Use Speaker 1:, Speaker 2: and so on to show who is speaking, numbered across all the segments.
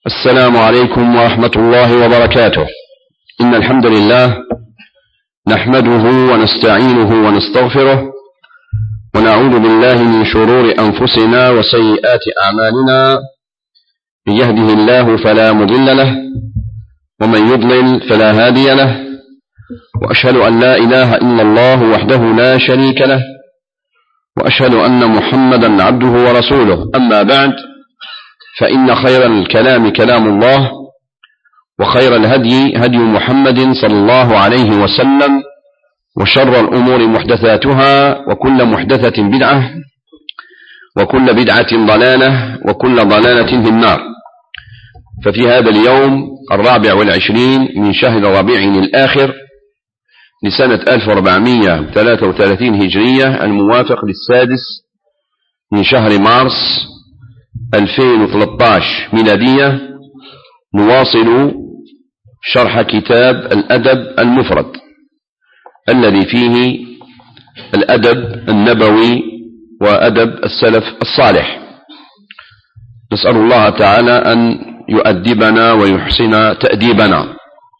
Speaker 1: السلام عليكم ورحمة الله وبركاته. إن الحمد لله نحمده ونستعينه ونستغفره ونعوذ بالله من شرور أنفسنا وسيئات أعمالنا. من يهده الله فلا مضل له ومن يضلل فلا هادي له، وأشهد أن لا إله إلا الله وحده لا شريك له، وأشهد أن محمدا عبده ورسوله. أما بعد، فإن خير الكلام كلام الله، وخير الهدي هدي محمد صلى الله عليه وسلم، وشر الأمور محدثاتها، وكل محدثة بدعة، وكل بدعة ضلالة، وكل ضلالة في النار. ففي هذا اليوم 24 من شهر ربيع الآخر لسنة 1433 هجرية، الموافق للسادس من شهر مارس 2013 ميلادية، نواصل شرح كتاب الأدب المفرد الذي فيه الأدب النبوي وأدب السلف الصالح. نسأل الله تعالى أن يؤدبنا ويحسن تأديبنا.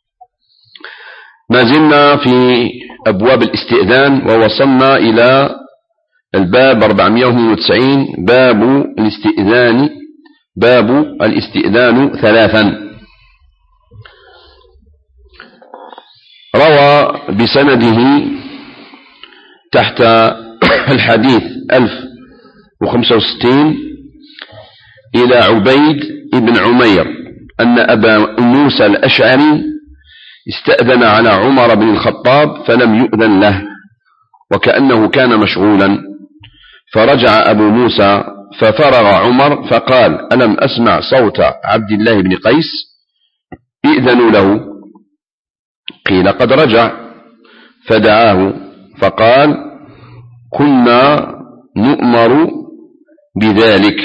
Speaker 1: ما زلنا في أبواب الاستئذان، ووصلنا إلى الباب 492، باب الاستئذان ثلاثا. روى بسنده تحت الحديث 1065 إلى عبيد بن عمير أن أبا موسى الأشعري استأذن على عمر بن الخطاب فلم يؤذن له، وكأنه كان مشغولا، فرجع أبو موسى ففرغ عمر فقال: ألم أسمع صوت عبد الله بن قيس؟ ائذنوا له. قيل: قد رجع. فدعاه فقال: كنا نؤمر بذلك.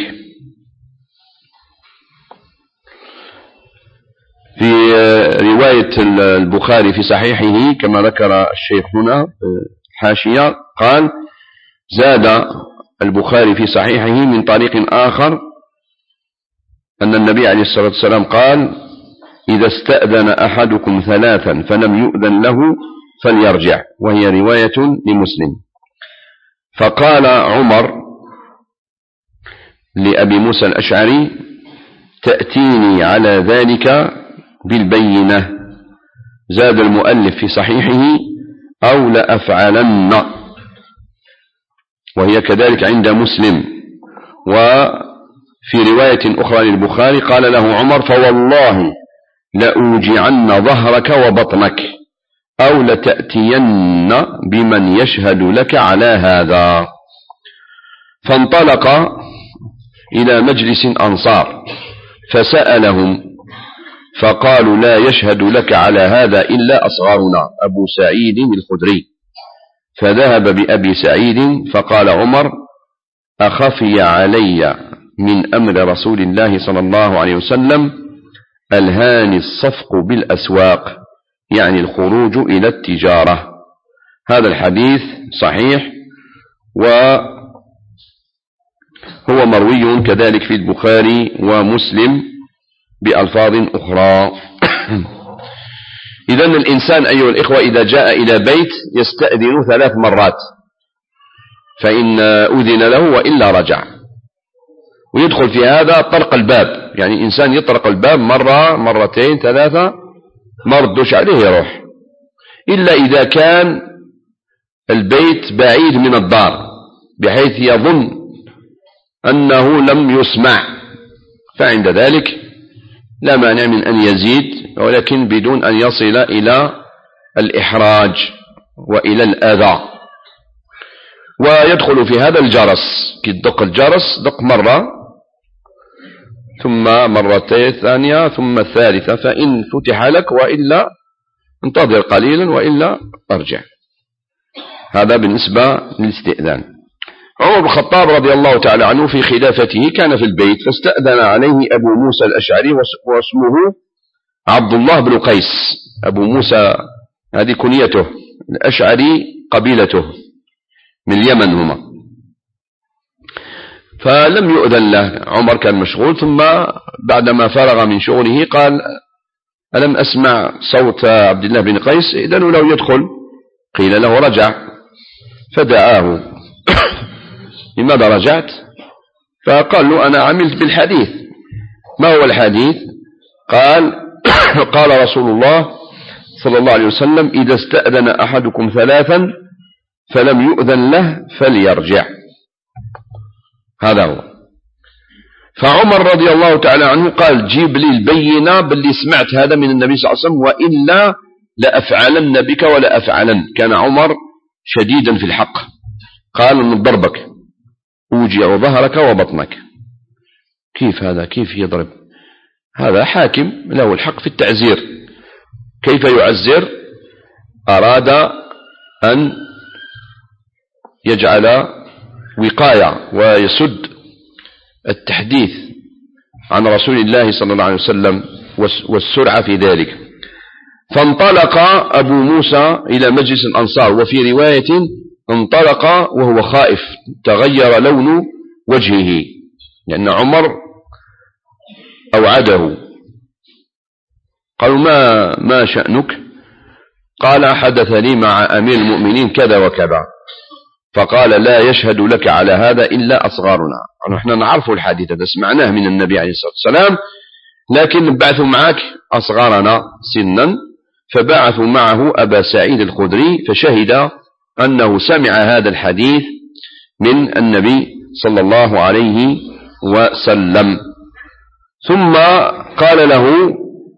Speaker 1: في رواية البخاري في صحيحه كما ذكر الشيخ هنا حاشية، قال: زاد البخاري في صحيحه من طريق آخر أن النبي عليه الصلاة والسلام قال: إذا استأذن أحدكم ثلاثا فلم يؤذن له فليرجع، وهي رواية لمسلم. فقال عمر لأبي موسى الأشعري: تأتيني على ذلك بالبينة. زاد المؤلف في صحيحه: أو لأفعلن، وهي كذلك عند مسلم. وفي رواية أخرى للبخاري قال له عمر: فوالله لأوجعن ظهرك وبطنك، أو لتأتين بمن يشهد لك على هذا. فانطلق إلى مجلس أنصار فسألهم، فقالوا: لا يشهد لك على هذا إلا أصغرنا أبو سعيد الخدري. فذهب بأبي سعيد، فقال عمر: أخفي علي من أمر رسول الله صلى الله عليه وسلم ألهاني الصفق بالأسواق، يعني الخروج إلى التجارة. هذا الحديث صحيح، وهو مروي كذلك في البخاري ومسلم بألفاظ أخرى. إذن الإنسان أيها الإخوة إذا جاء إلى بيت يستأذن 3 مرات، فإن أذن له وإلا رجع. ويدخل في هذا طرق الباب، يعني إنسان يطرق الباب مرة مرتين 3 ما ردوش عليه يروح، إلا إذا كان البيت بعيد من الدار بحيث يظن أنه لم يسمع، فعند ذلك لا مانع من أن يزيد، ولكن بدون أن يصل إلى الإحراج وإلى الأذى. ويدخل في هذا الجرس، كدق الجرس دق مرة ثم مرتين ثانية ثم الثالثة، فإن فتح لك، وإلا انتظر قليلا، وإلا ارجع. هذا بالنسبة للاستئذان. عمر بن الخطاب رضي الله تعالى عنه في خلافته كان في البيت، فاستأذن عليه أبو موسى الأشعري، واسمه عبد الله بن قيس. أبو موسى هذه كنيته، الأشعري قبيلته من اليمن هما. فلم يؤذن له. عمر كان مشغول، ثم بعدما فرغ من شغله قال: ألم أسمع صوت عبد الله بن قيس؟ إذن لو يدخل. قيل له: رجع. فدعاه: لماذا رجعت؟ فقال له: أنا عملت بالحديث. ما هو الحديث؟ قال: قال رسول الله صلى الله عليه وسلم: إذا استأذن أحدكم ثلاثا فلم يؤذن له فليرجع. هذا هو. فعمر رضي الله تعالى عنه قال: جيب لي البينة باللي سمعت هذا من النبي صلى الله عليه وسلم، وإلا لأفعلن بك ولا أفعلن. كان عمر شديدا في الحق. قال: نضربك، أوجع ظهرك وبطنك. كيف هذا؟ كيف يضرب؟ هذا حاكم له الحق في التعزير. كيف يعزر؟ أراد أن يجعل وقاية ويسد التحديث عن رسول الله صلى الله عليه وسلم والسرعة في ذلك. فانطلق أبو موسى إلى مجلس الأنصار، وفي رواية انطلق وهو خائف، تغير لون وجهه، لأن عمر أوعده. قالوا: ما شأنك؟ قال: حدث لي مع أمير المؤمنين كذا وكذا. فقال: لا يشهد لك على هذا إلا أصغارنا. نحن نعرف الحديث هذا، سمعناه من النبي عليه الصلاة والسلام، لكن بعثوا معك أصغارنا سنا. فبعثوا معه أبا سعيد الخدري، فشهد أنه سمع هذا الحديث من النبي صلى الله عليه وسلم. ثم قال له: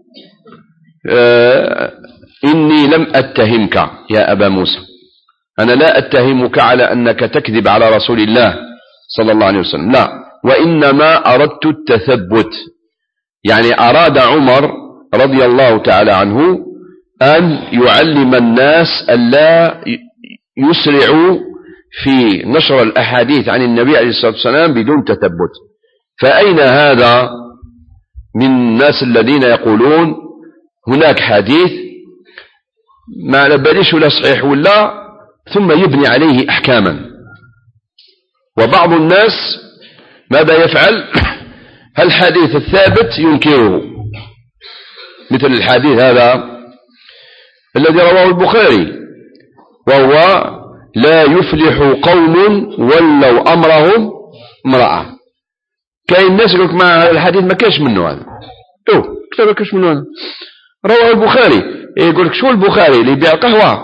Speaker 1: إني لم أتهمك يا أبا موسى، أنا لا أتهمك على أنك تكذب على رسول الله صلى الله عليه وسلم، لا، وإنما أردت التثبت. يعني أراد عمر رضي الله تعالى عنه أن يعلم الناس ألا يسرعوا في نشر الأحاديث عن النبي عليه الصلاة والسلام بدون تثبت. فأين هذا من الناس الذين يقولون هناك حديث ما نباليش ولا صحيح ولا، ثم يبني عليه أحكاما. وبعض الناس ماذا يفعل؟ الحديث الثابت ينكره، مثل الحديث هذا الذي رواه البخاري، وهو: لا يفلح قوم ولوا أمرهم امرأة. كاين الناس يقولك ما الحديث ما كاش منه هذا، كتاب ما كاش منه هذا، رواه البخاري. يقولك شو البخاري اللي يبيع قهوة؟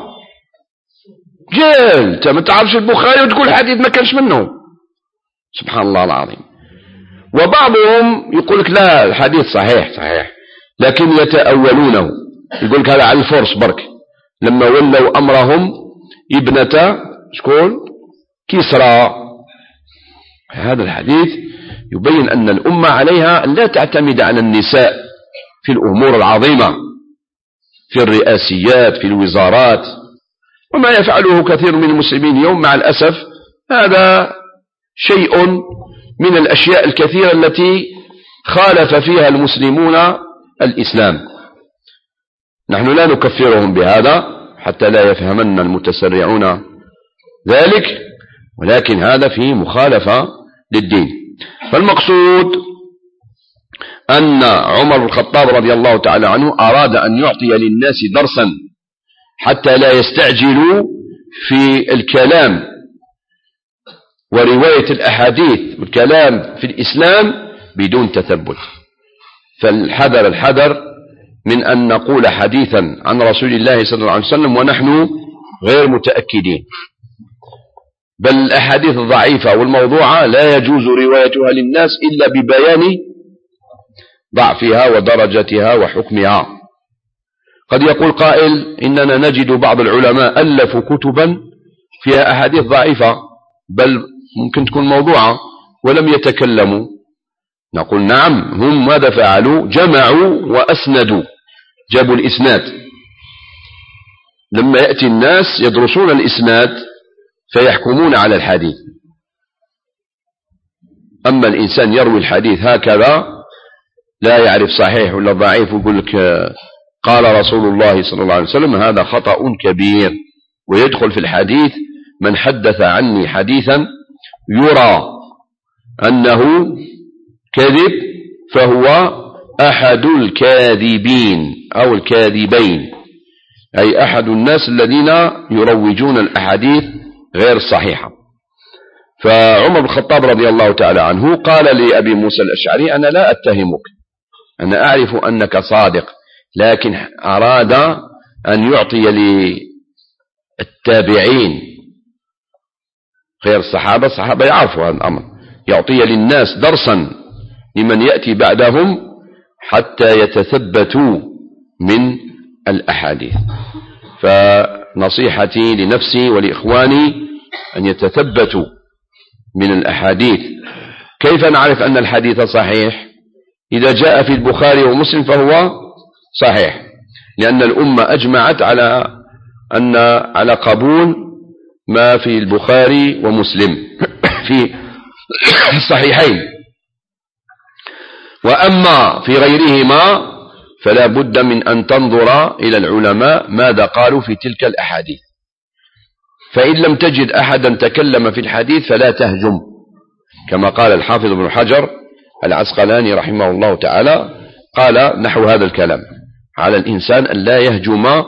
Speaker 1: جيل انت ما تعرفش البخاري وتقول الحديث ما كانش منه. سبحان الله العظيم. وبعضهم يقولك لا، الحديث صحيح، لكن يتأولونه. يقولك هذا على الفرس برك، لما ولوا أمرهم ابنة شكون؟ كسرى. هذا الحديث يبين أن الأمة عليها لا تعتمد على النساء في الأمور العظيمة، في الرئاسيات، في الوزارات، وما يفعله كثير من المسلمين اليوم مع الأسف. هذا شيء من الأشياء الكثيرة التي خالف فيها المسلمون الإسلام. نحن لا نكفرهم بهذا حتى لا يفهمن المتسرعون ذلك، ولكن هذا فيه مخالفة للدين. فالمقصود أن عمر بن الخطاب رضي الله تعالى عنه أراد أن يعطي للناس درسا حتى لا يستعجلوا في الكلام ورواية الأحاديث والكلام في الإسلام بدون تثبت. فالحذر من أن نقول حديثا عن رسول الله صلى الله عليه وسلم ونحن غير متأكدين. بل الأحاديث الضعيفة والموضوعة لا يجوز روايتها للناس إلا ببيان ضعفها ودرجتها وحكمها. قد يقول قائل: إننا نجد بعض العلماء ألفوا كتبا فيها أحاديث ضعيفة، بل ممكن تكون موضوعة، ولم يتكلموا. نقول: نعم، هم ماذا فعلوا؟ جمعوا وأسندوا، جابوا الإسناد. لما يأتي الناس يدرسون الإسناد فيحكمون على الحديث. أما الإنسان يروي الحديث هكذا لا يعرف صحيح ولا ضعيف ويقول لك قال رسول الله صلى الله عليه وسلم، هذا خطأ كبير. ويدخل في الحديث من حدث عني حديثا يرى أنه كذب فهو أحد الكاذبين أو الكاذبين، أي أحد الناس الذين يروجون الأحاديث غير الصحيحة. فعمر بن الخطاب رضي الله تعالى عنه قال لأبي موسى الأشعري: أنا لا أتهمك، أنا أعرف أنك صادق، لكن أراد أن يعطي للتابعين غير الصحابة، الصحابة يعرفوا هذا الأمر، يعطي للناس درسا لمن يأتي بعدهم حتى يتثبتوا من الأحاديث. فنصيحتي لنفسي ولإخواني أن يتثبتوا من الأحاديث. كيف نعرف أن الحديث صحيح؟ إذا جاء في البخاري ومسلم فهو صحيح، لأن الأمة أجمعت على قبول ما في البخاري ومسلم في الصحيحين. وأما في غيرهما فلا بد من أن تنظر إلى العلماء ماذا قالوا في تلك الأحاديث، فإن لم تجد أحدا تكلم في الحديث فلا تهجم، كما قال الحافظ ابن حجر العسقلاني رحمه الله تعالى، قال نحو هذا الكلام: على الإنسان أن لا يهجم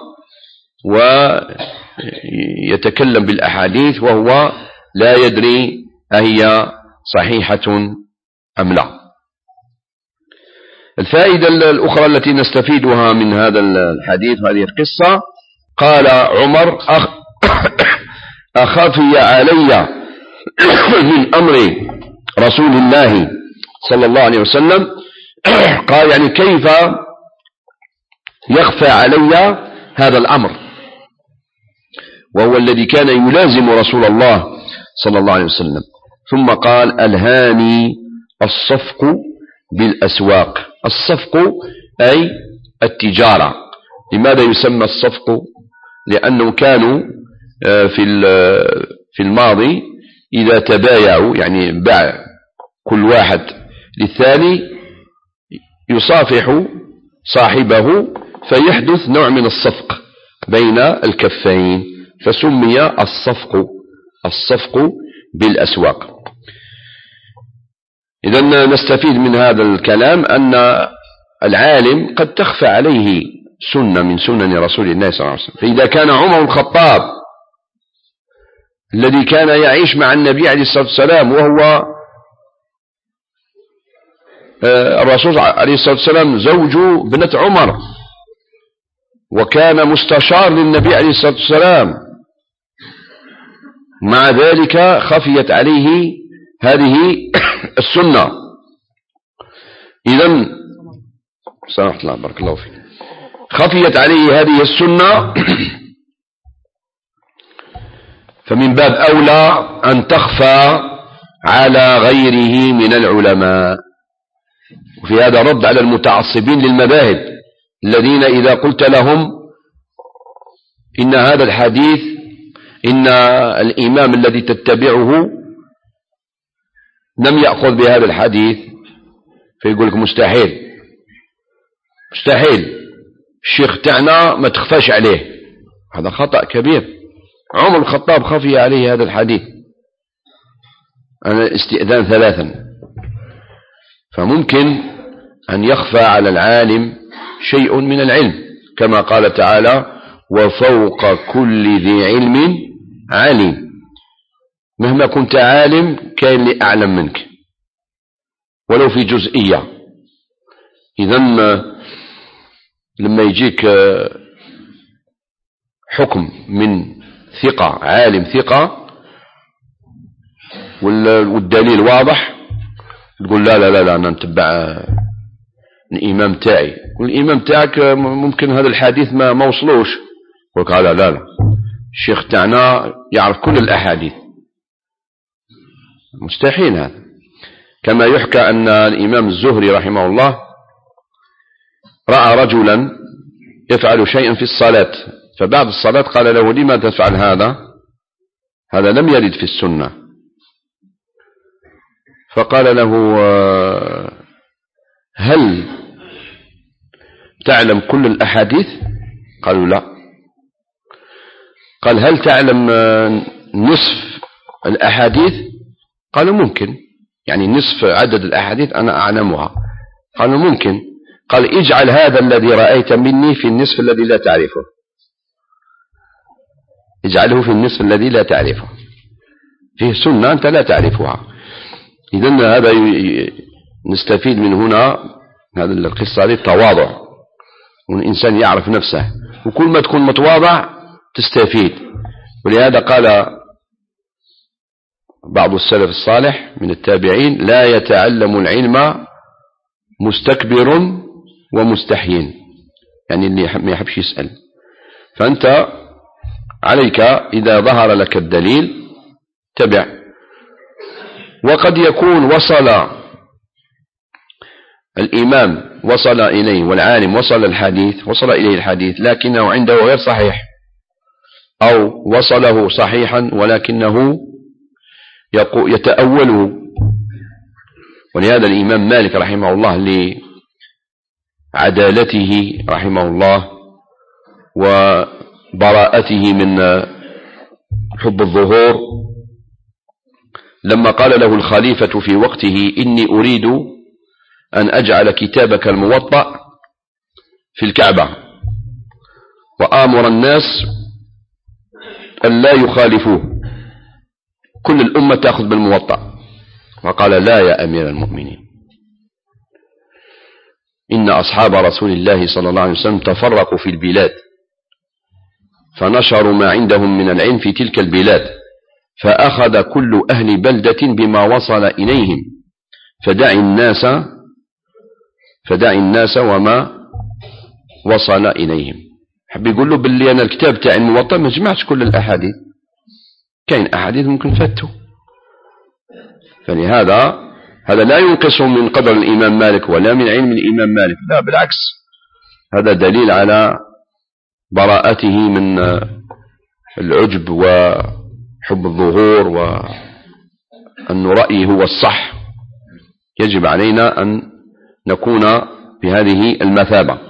Speaker 1: ويتكلم بالأحاديث وهو لا يدري أهي صحيحة أم لا. الفائدة الأخرى التي نستفيدها من هذا الحديث وهذه القصة: قال عمر: أخفي علي من أمر رسول الله صلى الله عليه وسلم. قال يعني كيف يخفى علي هذا الأمر، وهو الذي كان يلازم رسول الله صلى الله عليه وسلم. ثم قال: ألهاني الصفق بالأسواق. الصفق أي التجارة. لماذا يسمى الصفق؟ لأنه كانوا في الماضي إذا تبايعوا، يعني باع كل واحد للثاني، يصافح صاحبه فيحدث نوع من الصفق بين الكفين، فسمي الصفق بالأسواق. إذن نستفيد من هذا الكلام أن العالم قد تخفى عليه سنة من سنن رسول الله صلى الله عليه وسلم. فإذا كان عمر الخطاب الذي كان يعيش مع النبي عليه الصلاة والسلام، وهو الرسول عليه الصلاة والسلام زوج بنت عمر، وكان مستشار للنبي عليه الصلاة والسلام، مع ذلك خفيت عليه هذه السنة. إذن سامحت الله، بارك الله فيك، خفيت عليه هذه السنة، فمن باب أولى أن تخفى على غيره من العلماء. وفي هذا رد على المتعصبين للمذاهب الذين إذا قلت لهم إن هذا الحديث، إن الإمام الذي تتبعه لم يأخذ بهذا الحديث، فيقول لك مستحيل الشيخ تاعنا ما تخفاش عليه. هذا خطأ كبير. عمر الخطاب خفي عليه هذا الحديث، أنا استئذان 3، فممكن أن يخفى على العالم شيء من العلم، كما قال تعالى: وفوق كل ذي علم عليم. مهما كنت عالم كاين اللي أعلم منك ولو في جزئية. إذن لما يجيك حكم من ثقة، عالم ثقة، والدليل واضح، تقول لا أنا نتبع الإمام تاعي، والإمام تاعك ممكن هذا الحديث ما وصلوش، يقول لا الشيخ تاعنا يعرف كل الأحاديث. مستحيل هذا. كما يحكى أن الإمام الزهري رحمه الله رأى رجلا يفعل شيئا في الصلاة، فبعد الصلاة قال له: لما تفعل هذا لم يرد في السنة. فقال له: هل تعلم كل الأحاديث؟ قالوا: لا. قال: هل تعلم نصف الأحاديث؟ قالوا: ممكن، يعني نصف عدد الأحاديث أنا أعلمها. قالوا ممكن. قال اجعل هذا الذي رأيت مني في النصف الذي لا تعرفه، اجعله في النصف الذي لا تعرفه، فيه سنة أنت لا تعرفها. إذن هذا نستفيد من هنا هذا القصة هذه التواضع، والإنسان يعرف نفسه، وكل ما تكون متواضع تستفيد. ولهذا قال بعض السلف الصالح من التابعين لا يتعلم العلم مستكبر ومستحيين، يعني اللي ما يحبش يسأل. فأنت عليك إذا ظهر لك الدليل تبع. وقد يكون وصل الإمام وصل إليه والعالم وصل إليه الحديث لكنه عنده غير صحيح، أو وصله صحيحا ولكنه يتأوله. ولهذا الإمام مالك رحمه الله لعدالته رحمه الله وبراءته من حب الظهور، لما قال له الخليفة في وقته إني أريد أن أجعل كتابك الموطأ في الكعبة وآمر الناس أن لا يخالفوه، كل الأمة تأخذ بالموطأ. فقال لا يا أمير المؤمنين، إن أصحاب رسول الله صلى الله عليه وسلم تفرقوا في البلاد فنشروا ما عندهم من العلم في تلك البلاد، فأخذ كل أهل بلدة بما وصل إليهم، فدع الناس وما وصل إليهم. حب يقول له باللي أنا الكتاب تاعي الموطأ ما جمعتش كل الأحاديث، كاين أحاديث ممكن فاتوا. فلهذا هذا لا ينقص من قدر الإمام مالك ولا من علم الإمام مالك، لا بالعكس، هذا دليل على براءته من العجب وحب الظهور، وأن رأيه هو الصح. يجب علينا أن نكون بهذه المثابة.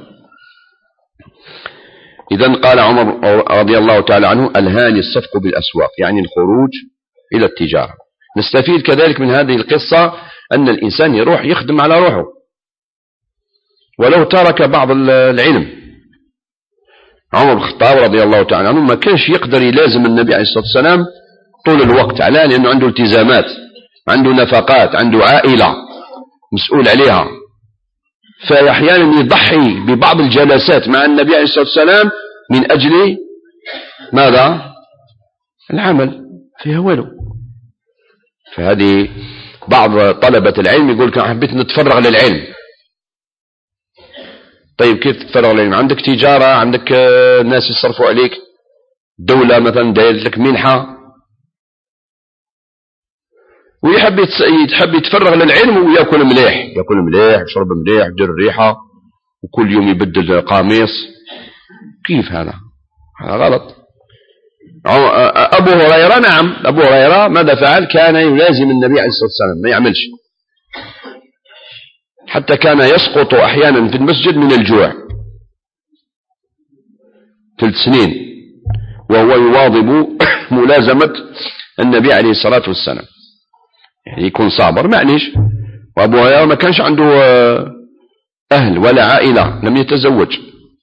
Speaker 1: إذن قال عمر رضي الله تعالى عنه ألهاني الصفق بالأسواق، يعني الخروج إلى التجارة. نستفيد كذلك من هذه القصة أن الإنسان يروح يخدم على روحه ولو ترك بعض العلم. عمر بن الخطاب رضي الله تعالى عنه ما كانش يقدر يلازم النبي عليه الصلاة والسلام طول الوقت، على لأنه عنده التزامات، عنده نفقات، عنده عائلة مسؤول عليها، فأحيانا يضحي ببعض الجلسات مع النبي عليه الصلاة والسلام من أجل ماذا؟ العمل فيها ولو. فهذه بعض طلبة العلم يقول لك حبيت نتفرغ للعلم. طيب كيف تتفرغ للعلم؟ عندك تجارة، عندك ناس يصرفوا عليك، دولة مثلا دايرت لك منحة، ويحب يتفرغ للعلم ويأكل مليح، يشرب مليح، يدير الريحة، وكل يوم يبدل قميص. كيف هذا؟ هذا غلط. أبو هريرة، نعم، أبو هريرة ماذا فعل؟ كان يلازم النبي عليه الصلاة والسلام، ما يعملش، حتى كان يسقط أحيانا في المسجد من الجوع 3 سنين وهو يواظب ملازمة النبي عليه الصلاة والسلام، يعني يكون صابر معليش. وأبو هريرة ما كانش عنده أهل ولا عائلة، لم يتزوج.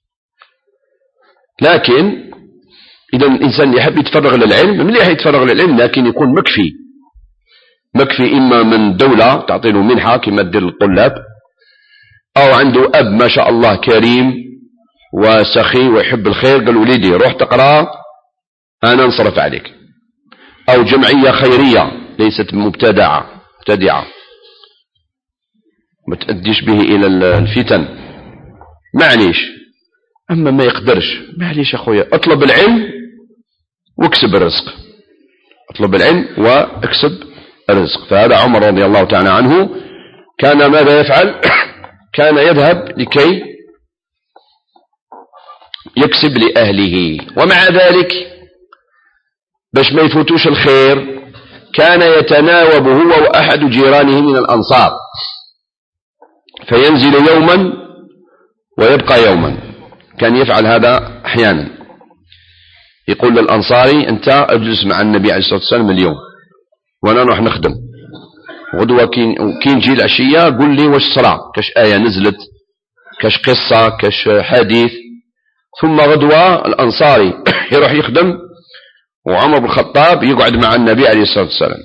Speaker 1: لكن إذا الإنسان يحب يتفرغ للعلم، مليح يتفرغ للعلم، لكن يكون مكفي إما من دولة تعطي له منحة كما تدير للطلاب، أو عنده أب ما شاء الله كريم وسخي ويحب الخير، قال وليدي روح تقرأ أنا نصرف عليك، أو جمعية خيرية ليست مبتدعة ما تأديش به إلى الفتن، معليش. أما ما يقدرش، معليش أخويا، اطلب العلم واكسب الرزق، اطلب العلم واكسب الرزق. فهذا عمر رضي الله تعالى عنه كان ماذا يفعل؟ كان يذهب لكي يكسب لأهله، ومع ذلك باش ما يفوتوش الخير كان يتناوب هو وأحد جيرانه من الأنصار، فينزل يوما ويبقى يوما. كان يفعل هذا أحيانا، يقول للأنصاري أنت أجلس مع النبي عليه الصلاة والسلام اليوم وأنا نروح نخدم، غدوة كي نجي العشية قل لي واش صرا، كاش آية نزلت، كاش قصة، كاش حديث. ثم غدوة الأنصاري يروح يخدم، وعمر بن الخطاب يقعد مع النبي عليه الصلاة والسلام.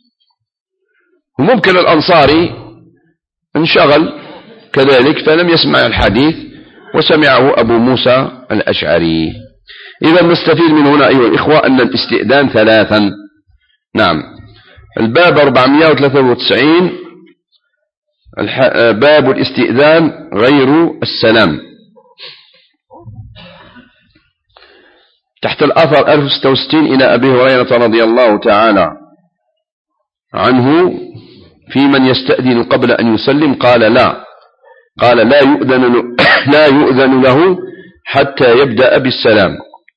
Speaker 1: وممكن الأنصاري انشغل كذلك فلم يسمع الحديث وسمعه أبو موسى الأشعري. إذا نستفيد من هنا أيها الإخوة أن الاستئذان ثلاثا. نعم. الباب 493 باب الاستئذان غير السلام. تحت الأثر 1066 إلى أبي هريرة رضي الله تعالى عنه في من يستأذن قبل أن يسلم قال لا يؤذن له حتى يبدأ بالسلام.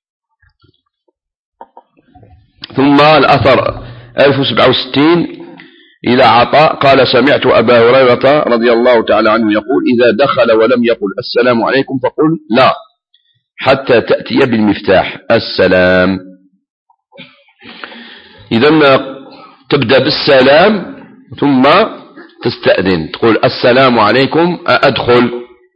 Speaker 1: ثم الأثر 1067 إلى عطاء قال سمعت أبا هريرة رضي الله تعالى عنه يقول إذا دخل ولم يقل السلام عليكم فقل لا حتى تأتي بالمفتاح السلام. إذا تبدأ بالسلام ثم تستأذن، تقول السلام عليكم أدخل.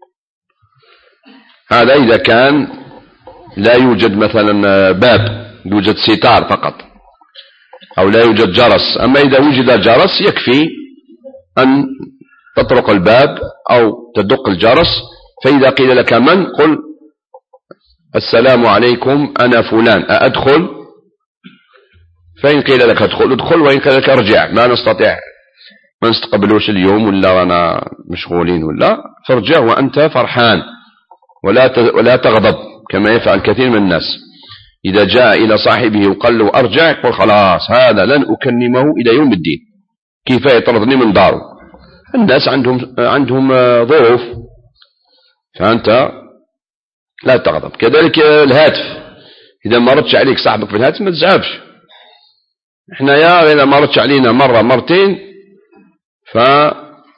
Speaker 1: هذا إذا كان لا يوجد مثلا باب، يوجد ستار فقط، أو لا يوجد جرس. أما إذا وجد جرس يكفي أن تطرق الباب أو تدق الجرس، فإذا قيل لك من قل السلام عليكم أنا فلان أدخل. فإن قيل لك ادخل، وإن قيل لك ارجع ما نستطيع ما نستقبلوش اليوم ولا رانا مشغولين ولا، فارجع وأنت فرحان ولا تغضب كما يفعل كثير من الناس. إذا جاء إلى صاحبه وقال له أرجع يقول خلاص هذا لن أكلمه إلى يوم الدين، كيف يطردني من داره. الناس عندهم ظروف، فأنت لا تغضب. كذلك الهاتف، إذا ما ردش عليك صاحبك في الهاتف ما تزعبش. احنا إذا ما ردش علينا مرة مرتين فغير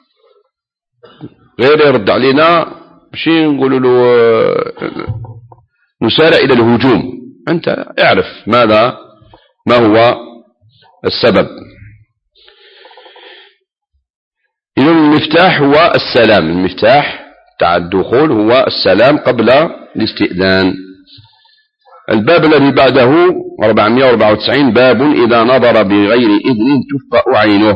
Speaker 1: يرد علينا بشي نقول له نسارع إلى الهجوم. أنت اعرف ما هو السبب. إذن المفتاح هو السلام، المفتاح تاع الدخول هو السلام قبل الاستئذان. الباب الذي بعده 494 باب إذا نظر بغير إذن تفقأ عينه.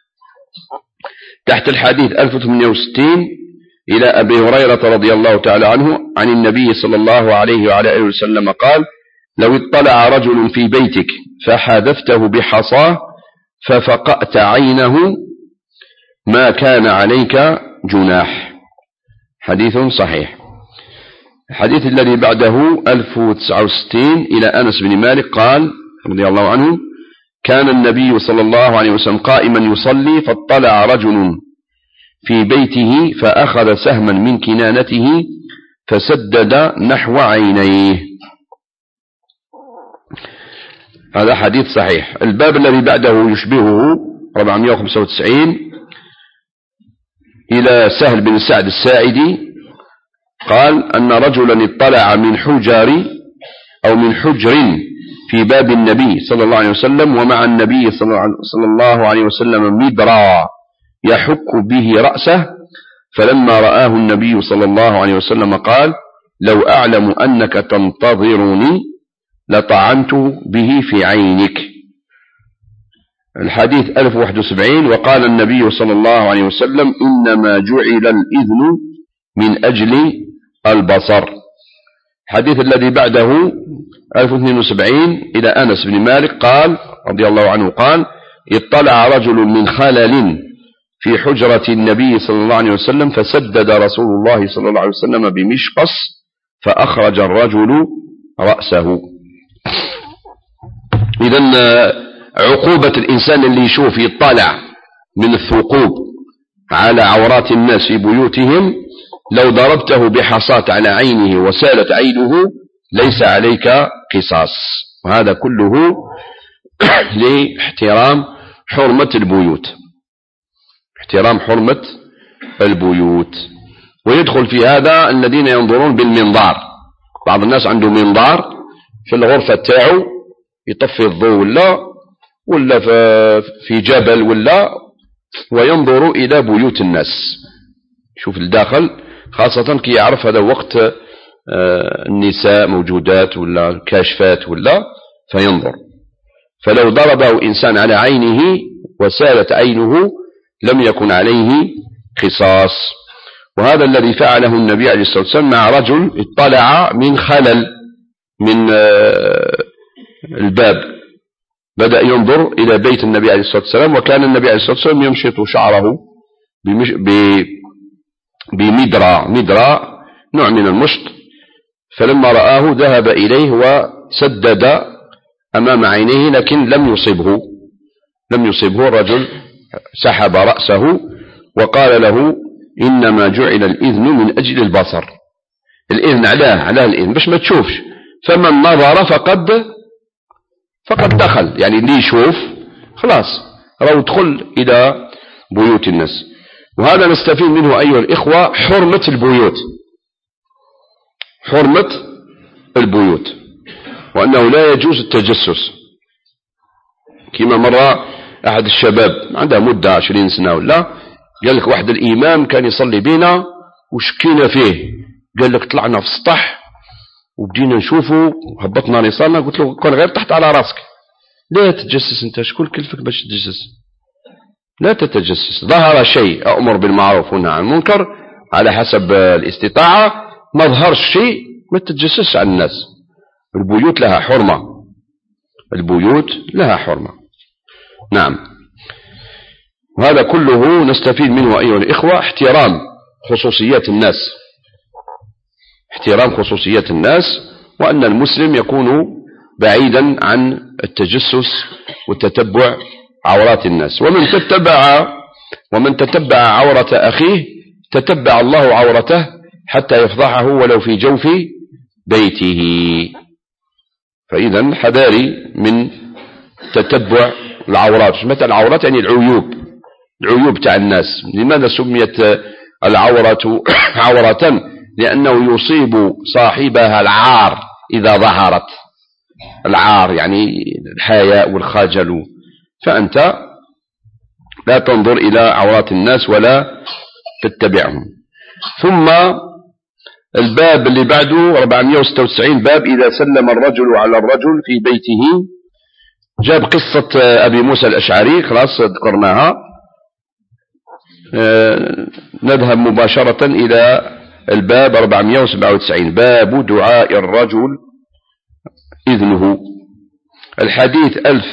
Speaker 1: تحت الحديث 1068 إلى أبي هريرة رضي الله تعالى عنه عن النبي صلى الله عليه وعلى آله وسلم قال لو اطلع رجل في بيتك فحذفته بحصاه ففقأت عينه ما كان عليك جناح. حديث صحيح. الحديث الذي بعده 1069 إلى أنس بن مالك قال رضي الله عنه كان النبي صلى الله عليه وسلم قائما يصلي فاطلع رجل في بيته فأخذ سهما من كنانته فسدد نحو عينيه. هذا حديث صحيح. الباب الذي بعده يشبهه 495 إلى سهل بن سعد الساعدي قال أن رجلا اطلع من حجر أو من حجر في باب النبي صلى الله عليه وسلم ومع النبي صلى الله عليه وسلم مبرا يحك به رأسه فلما رآه النبي صلى الله عليه وسلم قال لو أعلم أنك تنتظرني لطعنت به في عينك. الحديث 1071 وقال النبي صلى الله عليه وسلم إنما جعل الإذن من أجل البصر. الحديث الذي بعده 1072 إلى أنس بن مالك قال رضي الله عنه قال اطلع رجل من خلل في حجرة النبي صلى الله عليه وسلم فسدد رسول الله صلى الله عليه وسلم بمشقص فأخرج الرجل رأسه. إذن عقوبة الإنسان اللي يشوف يطلع من الثقوب على عورات الناس في بيوتهم لو ضربته بحصاة على عينه وسالت عينه ليس عليك قصاص. وهذا كله لاحترام حرمة البيوت، احترام حرمة البيوت. ويدخل في هذا الذين ينظرون بالمنظار. بعض الناس عنده منظار في الغرفة تاعه يطفي الضوء ولا في جبل وينظر إلى بيوت الناس، شوف الداخل خاصة كي يعرف هذا وقت النساء موجودات ولا كاشفات ولا، فينظر. فلو ضربه إنسان على عينه وسالت عينه لم يكن عليه قصاص. وهذا الذي فعله النبي عليه الصلاة والسلام مع رجل اطلع من خلل من الباب، بدأ ينظر إلى بيت النبي عليه الصلاة والسلام، وكان النبي عليه الصلاة والسلام يمشط شعره بمدرى نوع من المشط، فلما رآه ذهب إليه وسدد أمام عينيه لكن لم يصبه. الرجل سحب رأسه وقال له إنما جعل الإذن من أجل البصر، الإذن علاه الإذن باش ما تشوفش، فمن نظر فقد دخل، يعني اللي يشوف خلاص راهو دخل إلى بيوت الناس. وهذا نستفيد منه أيها الإخوة حرمة البيوت، وأنه لا يجوز التجسس. كما مرة أحد الشباب عنده مدة 20 سنة ولا، قال لك واحد الإمام كان يصلي بينا وشكينا فيه، قال لك طلعنا في السطح وبدينا نشوفه، هبطنا رصالنا، قلت له كون غير تحت على راسك، لا تتجسس انت، شكون كلفك باش تتجسس؟ لا تتجسس. ظهر شيء أأمر بالمعروف ونهى عن المنكر على حسب الاستطاعة، ما ظهرش شيء ما تتجسس عن الناس. البيوت لها حرمة. نعم. وهذا كله نستفيد منه أيها الإخوة احترام خصوصيات الناس، وأن المسلم يكون بعيدا عن التجسس وتتبع عورات الناس. ومن تتبع عورة أخيه تتبع الله عورته حتى يفضحه ولو في جوف بيته. فإذا حذاري من تتبع العورات. متى العورات؟ يعني العيوب تاع الناس. لماذا سميت العورة عورة؟ لأنه يصيب صاحبها العار إذا ظهرت. العار يعني الحياء والخجل، فأنت لا تنظر إلى عورات الناس ولا تتبعهم. ثم الباب اللي بعده 496 باب إذا سلم الرجل على الرجل في بيته. جاب قصة أبي موسى الأشعري، خلاص ذكرناها. نذهب مباشرة إلى الباب 497 باب دعاء الرجل إذنه. الحديث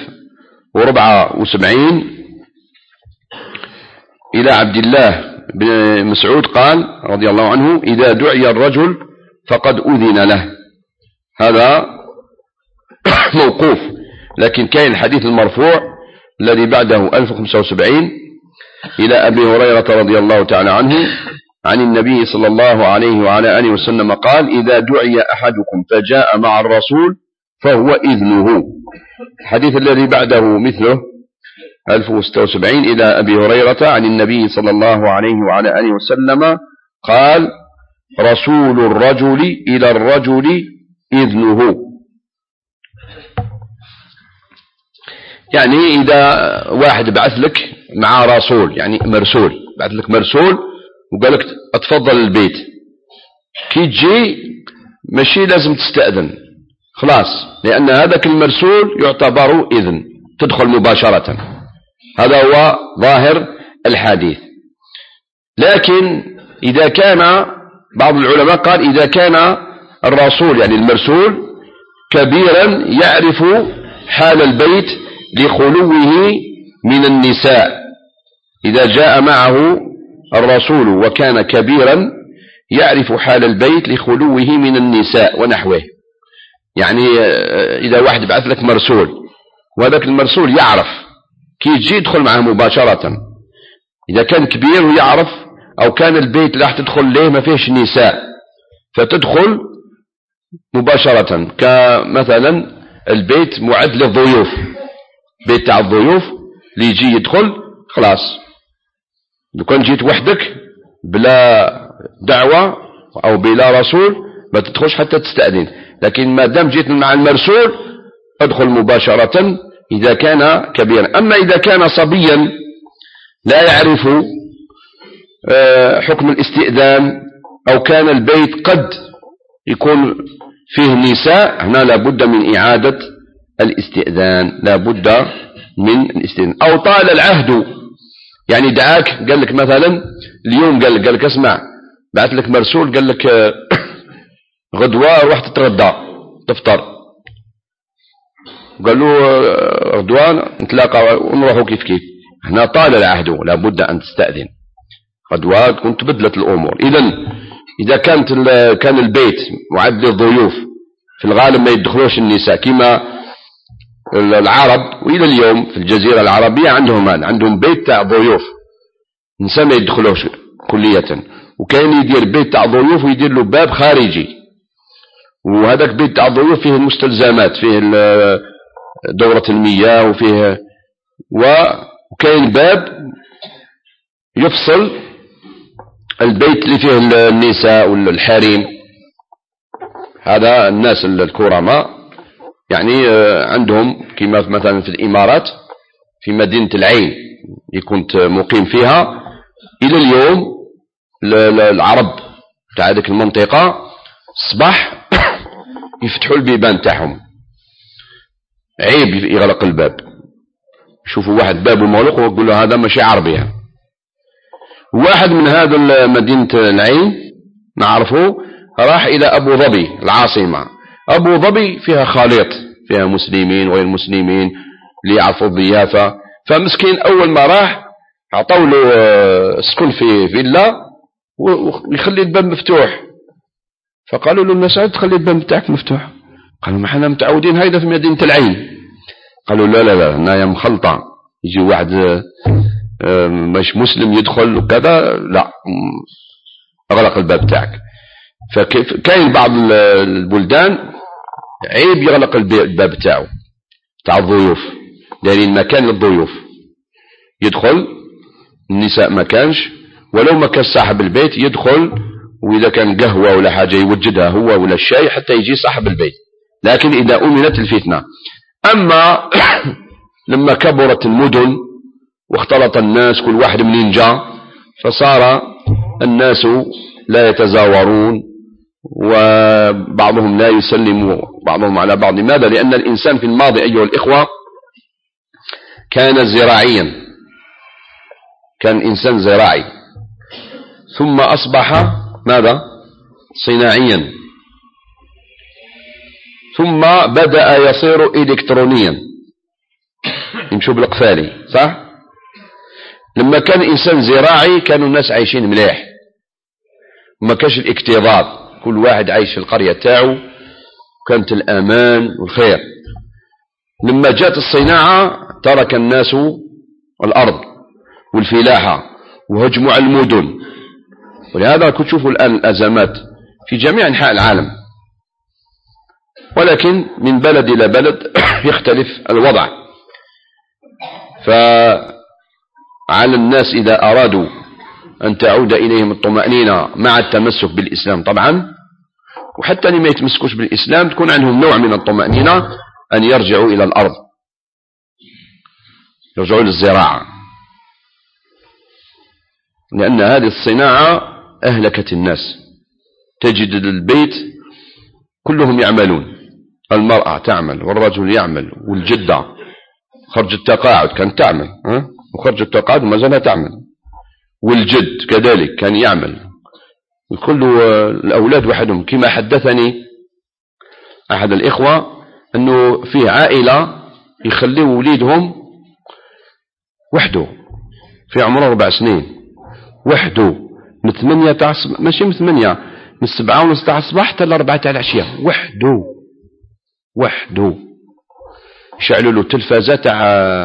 Speaker 1: 1074 إلى عبد الله بن مسعود قال رضي الله عنه إذا دعي الرجل فقد أذن له. هذا موقوف، لكن كان الحديث المرفوع الذي بعده 1075 إلى أبي هريرة رضي الله تعالى عنه عن النبي صلى الله عليه وعلى آله وسلم قال إذا دعي أحدكم فجاء مع الرسول فهو إذنه. الحديث الذي بعده مثله 1076 إلى أبي هريرة عن النبي صلى الله عليه وعلى آله وسلم قال رسول الرجل إلى الرجل إذنه. يعني إذا واحد بعث لك مع رسول، يعني مرسول، بعث لك مرسول وقال لك اتفضل البيت، كي تجي ماشي لازم تستأذن خلاص، لأن هذاك المرسول يعتبر إذن، تدخل مباشرة. هذا هو ظاهر الحديث. لكن إذا كان بعض العلماء قال إذا كان الرسول يعني المرسول كبيرا يعرف حال البيت لخلوه من النساء، إذا جاء معه الرسول وكان كبيرا يعرف حال البيت لخلوه من النساء ونحوه. يعني إذا واحد بعث لك مرسول وهذاك المرسول يعرف كي يجي يدخل معه مباشرة، إذا كان كبير ويعرف، أو كان البيت اللي راح تدخل ليه ما فيهش نساء فتدخل مباشرة، كمثلا البيت معد للضيوف، بيت تاع الضيوف اللي يجي يدخل خلاص. لو كان جيت وحدك بلا دعوة أو بلا رسول ما تدخلش حتى تستأذن، لكن ما دام جيت مع المرسول ادخل مباشرة إذا كان كبيرا. أما إذا كان صبيا لا يعرف حكم الاستئذان، أو كان البيت قد يكون فيه نساء، هنا لابد من إعادة الاستئذان، لابد من الاستئذان. أو طال العهد، يعني دعاك قال لك مثلا اليوم، قال لك اسمع، بعث لك مرسول قال لك غدوة روح تتغدى تفطر، قال له غدوة نتلاقى ونروحوا كيف كيف، هنا طال العهد لابد أن تستأذن، غدوة تكون تبدلت الأمور. إذا كان البيت معد للضيوف، في الغالب ما يدخلوش النساء كما العرب، وإلى اليوم في الجزيرة العربية عندهم بيت تاع ضيوف، النساء ما يدخلوش كلية، وكان يدير بيت تاع ضيوف ويدير له باب خارجي، وهذاك بيت تاع ضيوف فيه المستلزمات، فيه دورة المياه، وفيه وكاين باب يفصل البيت اللي فيه النساء والحريم. هذا الناس الكرماء يعني عندهم، كما مثلا في الإمارات في مدينة العين اللي كنت مقيم فيها، إلى اليوم العرب تاع هذيك المنطقة الصباح يفتحوا البيبان تاعهم، عيب يغلق الباب، يشوفوا واحد بابه مغلق ويقول له هذا ماشي عربي. واحد من هذا مدينة العين نعرفه راح إلى أبو ظبي العاصمة. أبو ظبي فيها خليط، فيها مسلمين وغير مسلمين اللي يعرفوا الضيافة، فمسكين أول ما راح أعطوا له سكن في فيلا ويخلي الباب مفتوح، فقالوا له الناس عاد تخلي الباب بتاعك مفتوح، قالوا ما احنا متعودين هيدا في مدينة العين. قالوا لا لا لا، هنايا مخلطة، يجي واحد مش مسلم يدخل وكذا، لا اغلق الباب تاعك. فكيف كاين بعض البلدان عيب يغلق الباب تاعه تاع الضيوف، دايرين مكان للضيوف يدخل، النساء ما كانش، ولو ما كان صاحب البيت يدخل، وإذا كان قهوة ولا حاجة يوجدها هو ولا الشاي حتى يجي صاحب البيت، لكن إذا أمنت الفتنة. أما لما كبرت المدن واختلط الناس كل واحد منين جاء، فصار الناس لا يتزاورون، وبعضهم لا يسلم بعضهم على بعض. لماذا؟ لأن الإنسان في الماضي أيها الإخوة كان زراعيا، كان إنسان زراعي، ثم أصبح ماذا؟ صناعيا، ثم بدأ يصير إلكترونيا، يمشوا بالقفالي، صح؟ لما كان إنسان زراعي كانوا الناس عايشين مليح، ما كانش الاكتظاظ، كل واحد عايش في القرية تاعو، كانت الأمان والخير. لما جاءت الصناعة ترك الناس الأرض والفلاحة وهجموا على المدن، ولهذا كنت تشوفوا الآن الأزمات في جميع أنحاء العالم، ولكن من بلد إلى بلد يختلف الوضع. فعلى الناس إذا أرادوا أن تعود إليهم الطمأنينة مع التمسك بالإسلام طبعا، وحتى لما يتمسكوش بالإسلام تكون عندهم نوع من الطمأنينة، أن يرجعوا إلى الأرض، يرجعوا للزراعة، لأن هذه الصناعة أهلكت الناس. تجد البيت كلهم يعملون، المرأة تعمل والرجل يعمل، والجدة خرج التقاعد كانت تعمل، وخرج التقاعد وما زالها تعمل، والجد كذلك كان يعمل، وكل الأولاد وحدهم. كما حدثني أحد الإخوة أنه في عائلة يخليوا وليدهم وحده في عمره 4 سنين، وحده من 8 تاع ماشي من 8، من 7:30 تاع الصباح حتى 4 تاع العشية، وحده يشعلوا له تلفازة تاع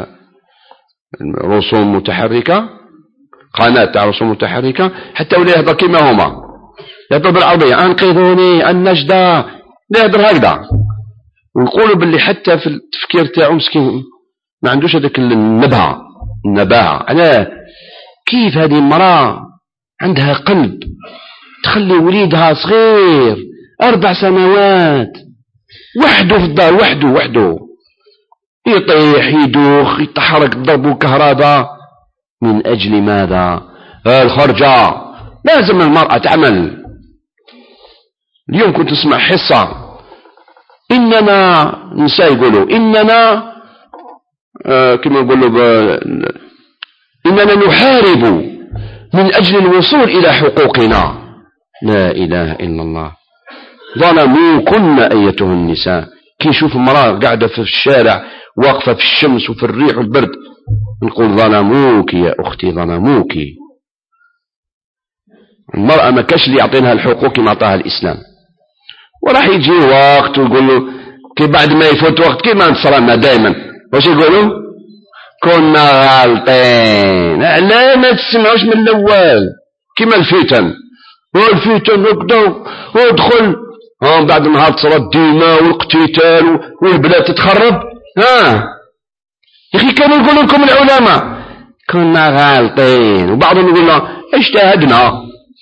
Speaker 1: رسوم متحركة، قناة تاع رسوم متحركة، حتى ولا يهضر كيما هما، يهضر بالعربية، أنقذوني النجدة، لا يهضر هكذا. ويقولوا باللي حتى في التفكير تاعو مسكين ما عندوش هذاك النباهة. علاه؟ كيف هذه المرأة عندها قلب تخلي وليدها صغير 4 سنوات وحده في الدار، وحده يطيح يدوخ يتحرك ضربه كهرباء من أجل ماذا؟ الخرجة. لازم المرأة تعمل. اليوم كنت اسمع حصة إننا نساء يقولوا إننا كما يقولوا إننا نحارب من أجل الوصول إلى حقوقنا. لا إله إلا الله. ظلموكن أيتها النساء. كي يشوف امرأة قاعدة في الشارع واقفة في الشمس وفي الريح والبرد نقول ظلموك يا أختي ظلموك. المرأة ما كاش اللي يعطينها الحقوق كما أعطاها الإسلام. وراح يجي وقت ويقول له كي بعد ما يفوت وقت كما نصرنا دائما واش يقولوا كنا غالطين. لا ما تسمعوش من الأول كما الفتن والفتن وكذا وادخل بعد نهار تصرى الدماء والاقتتال والبلاد تتخرب. يا أخي كانوا يقولوا لكم العلماء كنا غالطين وبعضهم يقول لنا اجتهدنا.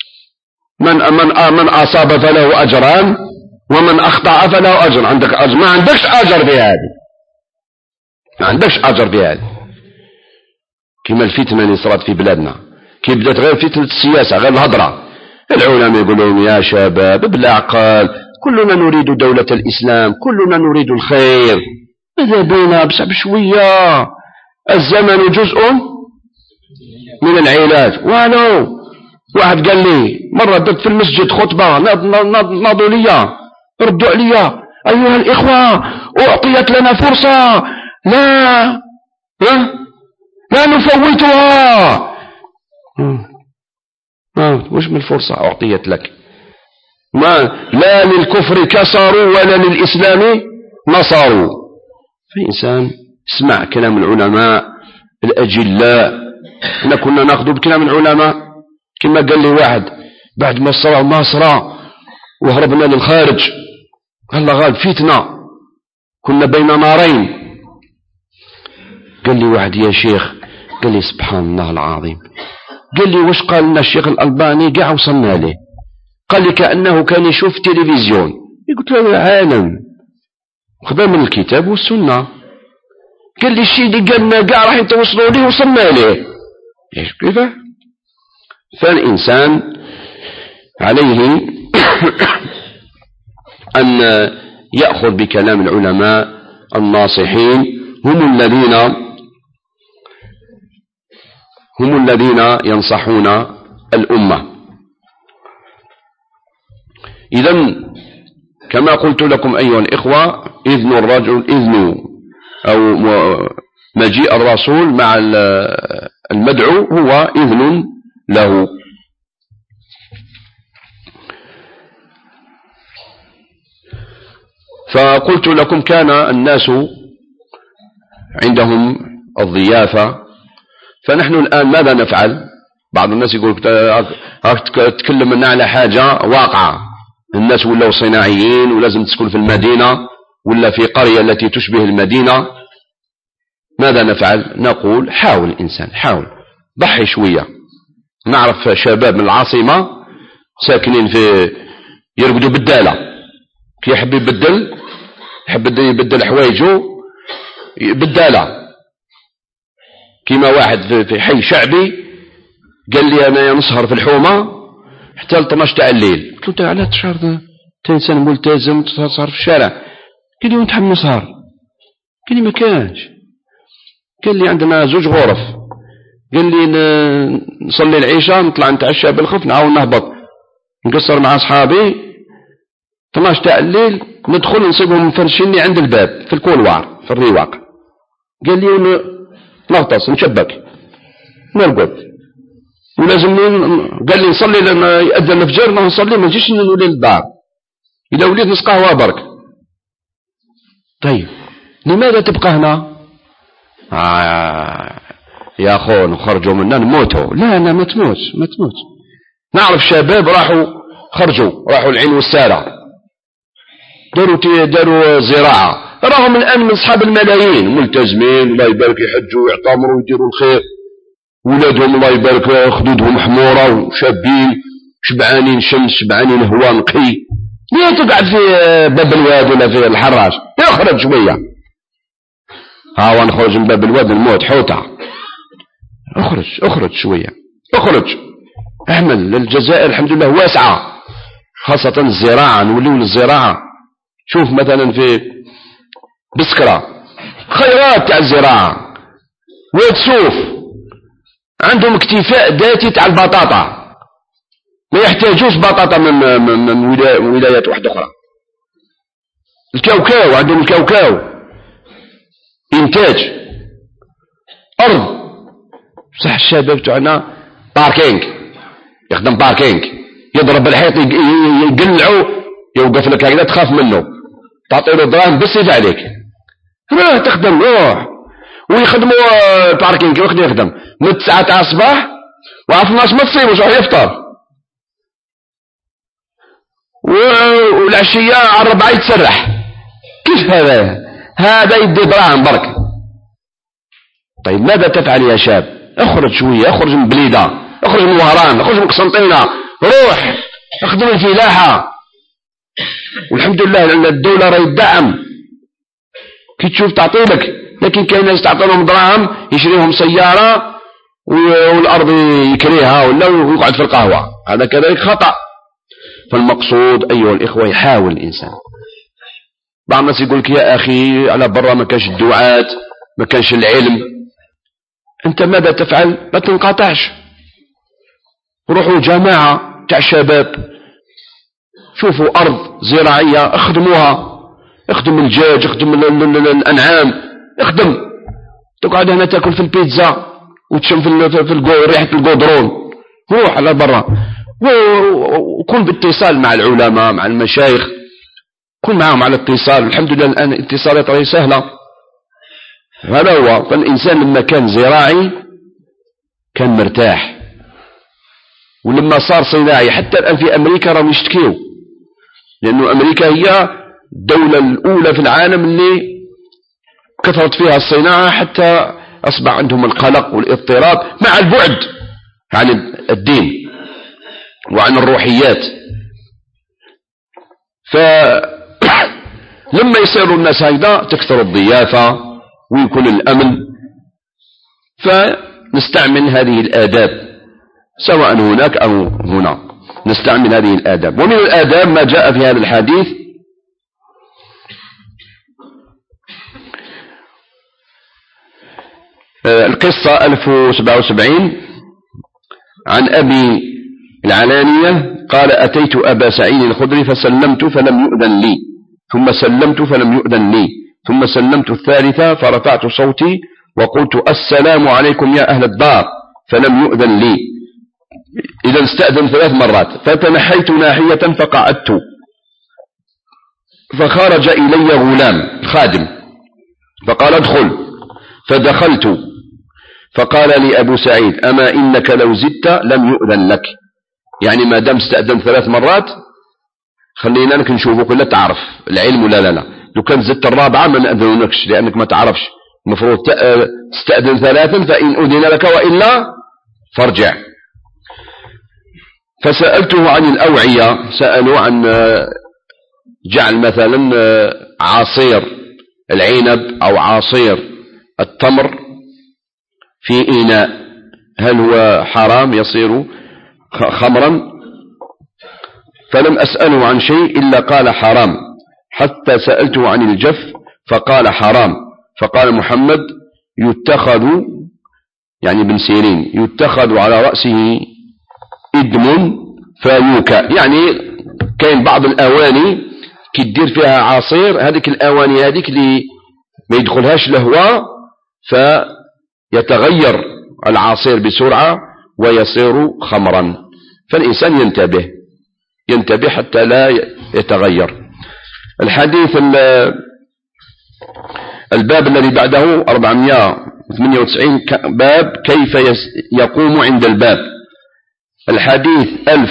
Speaker 1: من أصاب فله أجران ومن أخطأ فله أجر. عندك أجر ما عندكش أجر بهذه. ما عندكش أجر بهذه. كما الفتنة اللي صارت في بلادنا كي بدأت غير فتنة السياسة غير الهضرة. العلماء يقولون يا شباب بالعقل كلنا نريد دولة الإسلام كلنا نريد الخير. ماذا بينا بشوية. الزمن جزء من العلاج. والو واحد قال لي مرة درت في المسجد خطبة ناضوا لي ردوا عليا أيها الإخوة أعطيت لنا فرصة لا نفوتها. وش من فرصة أعطيت لك؟ ما لا للكفر كسروا ولا للإسلام نصروا. فإنسان اسمع كلام العلماء الأجلاء. احنا كنا ناخذ بكلام العلماء كما قال لي واحد بعد ما صرا وهربنا للخارج الله غالب فتنة كنا بين نارين. قال لي واحد يا شيخ قال لي سبحان الله العظيم قال لي وش قال لنا الشيخ الألباني قاع وصلنا له. قال لي كأنه كان يشوف تلفزيون. قلت له العالم خذ من الكتاب والسنة. قال لي الشيء اللي قالنا قاع راح يتوصلوا ليه وصلنا له. ايش كيف؟ فالإنسان عليه أن يأخذ بكلام العلماء الناصحين هم الذين ينصحون الأمة. إذن كما قلت لكم أيها الإخوة إذن أو مجيء الرسول مع المدعو هو إذن له. فقلت لكم كان الناس عندهم الضيافة. فنحن الآن ماذا نفعل؟ بعض الناس يقول تكلم لنا على حاجة واقعة. الناس ولاو صناعيين ولازم تسكن في المدينة ولا في قرية التي تشبه المدينة. ماذا نفعل؟ نقول حاول الإنسان حاول ضحي شوية. نعرف شباب من العاصمة ساكنين في يرقدوا بالدالة كي يحب يبدل حوايجه بالدالة. كيما واحد في حي شعبي قال لي أنا نسهر في الحومة حتى 12 تاع الليل. قلت له على تشهر انت إنسان ملتزم تسهر في الشارع. قال لي وين تحب نسهر؟ قال لي ما كانش. قال لي عندنا 2 غرف. قال لي نصلي العشاء نطلع نتعشى بالخف نعاود نهبط نقصر مع أصحابي 12 تاع الليل ندخل نصيبهم مفرشيني عند الباب في الكولوار في الرواق. قال لي نغطس نشبك نرقد ولازم قال لي نصلي لما يأذن الفجر نصلي ما نجيش نولي للدار إذا وليت نص قهوة برك. طيب لماذا تبقى هنا؟ يا أخو نخرجوا منا نموتوا. لا ما تموتش. نعرف شباب راحوا العين والسارة داروا زراعة راهم الآن من أصحاب الملايين ملتزمين الله يبارك يحجوا ويعتمروا ويديروا الخير. ولادهم الله يبارك خدودهم حمورة وشابين شبعانين شمس شبعانين هواء نقي. ليه تقعد في باب الواد ولا في الحراج؟ يخرج شوية. نخرج من باب الواد الموت حوتة. اخرج شوية، اخرج اعمل. الجزائر الحمد لله واسعة، خاصة الزراعة، نوليو للزراعة. شوف مثلا في بسكرة خيرات تاع الزراعة، وتشوف عندهم اكتفاء ذاتي تاع البطاطا، ما يحتاجوش بطاطا من ولايات واحدة أخرى. الكاوكاو عندهم الكاوكاو إنتاج. أرض صح. الشباب تاعنا باركينج، يخدم باركينج، يضرب الحيط يقلعو، يوقف لك هكذا تخاف منه، تعطي له دراهم بس يجي عليك. روح تخدم، روح. ويخدموا باركينج، وقت يخدم من 9 تاع الصباح وعرف 12 ما تصيبوش، راح يفطر، والعشية على 4 يتسرح. كيف هذا يدي دراهم برك. طيب ماذا تفعل يا شاب؟ اخرج شوية، اخرج من بليدة، اخرج من وهران، اخرج من قسنطينة، روح اخدم الفلاحة. والحمد لله لأن الدولة راهي تدعم، كي تشوف تعطيلك. لكن كاين ناس تعطيلهم دراهم يشريهم سيارة والأرض يكريها ولا ويقعد في القهوة، هذا كذلك خطأ. فالمقصود أيها الإخوة يحاول الإنسان. بعض الناس يقول لك يا أخي على برا ما كانش الدعاة، ما كانش العلم. أنت ماذا تفعل؟ ما تنقطعش، روحوا جماعة تاع شباب، شوفوا أرض زراعية اخدموها، اخدم الدجاج، اخدم الأنعام، اخدم. تقعد هنا تاكل في البيتزا وتشم في ريحة القدرون. روح على برا وكن باتصال مع العلماء، مع المشايخ، كن معهم على اتصال. الحمد لله الآن الاتصالات راهي سهلة. هذا هو. فالإنسان لما كان زراعي كان مرتاح، ولما صار صناعي حتى الآن في أمريكا راهم يشتكيوا، لأنه أمريكا هي الدولة الأولى في العالم اللي كثرت فيها الصناعة، حتى أصبح عندهم القلق والاضطراب مع البعد عن الدين وعن الروحيات. فلما يصيروا الناس هكذا تكثر الضيافة ويكون الأمن، فنستعمل هذه الآداب سواء هناك أو هنا، نستعمل هذه الآداب. ومن الآداب ما جاء في هذا الحديث القصة 1077 عن أبي العلانية قال أتيت أبا سعيد الخدري فسلمت فلم يؤذن لي، ثم سلمت فلم يؤذن لي، ثم سلمت الثالثة فرفعت صوتي وقلت السلام عليكم يا أهل الدار فلم يؤذن لي. إذا استأذن 3 مرات. فتنحيت ناحية فقعدت، فخرج إلي غلام خادم فقال ادخل، فدخلت فقال لي أبو سعيد أما إنك لو زدت لم يؤذن لك. يعني ما دام استأذن 3 مرات خلينا لك نشوفك لا تعرف العلم ولا لا. لو كان زدت الرابعة ما نأذنونكش لأنك ما تعرفش، المفروض تستأذن 3 فإن أذن لك وإلا فارجع. فسألته عن الأوعية، سألوا عن جعل مثلا عصير العنب أو عصير التمر في إناء، هل هو حرام يصير خمرا؟ فلم أسأله عن شيء إلا قال حرام، حتى سألته عن الجف فقال حرام. فقال محمد يتخذ، يعني بن سيرين، يتخذ على رأسه إدم فيوكا، يعني كاين بعض الأواني كي تدير فيها عصير، هذيك الأواني هذيك اللي ما يدخلهاش الهواء فيتغير العصير بسرعة ويصير خمرا. فالإنسان ينتبه حتى لا يتغير. الحديث الباب الذي بعده 498 باب كيف يقوم عند الباب. الحديث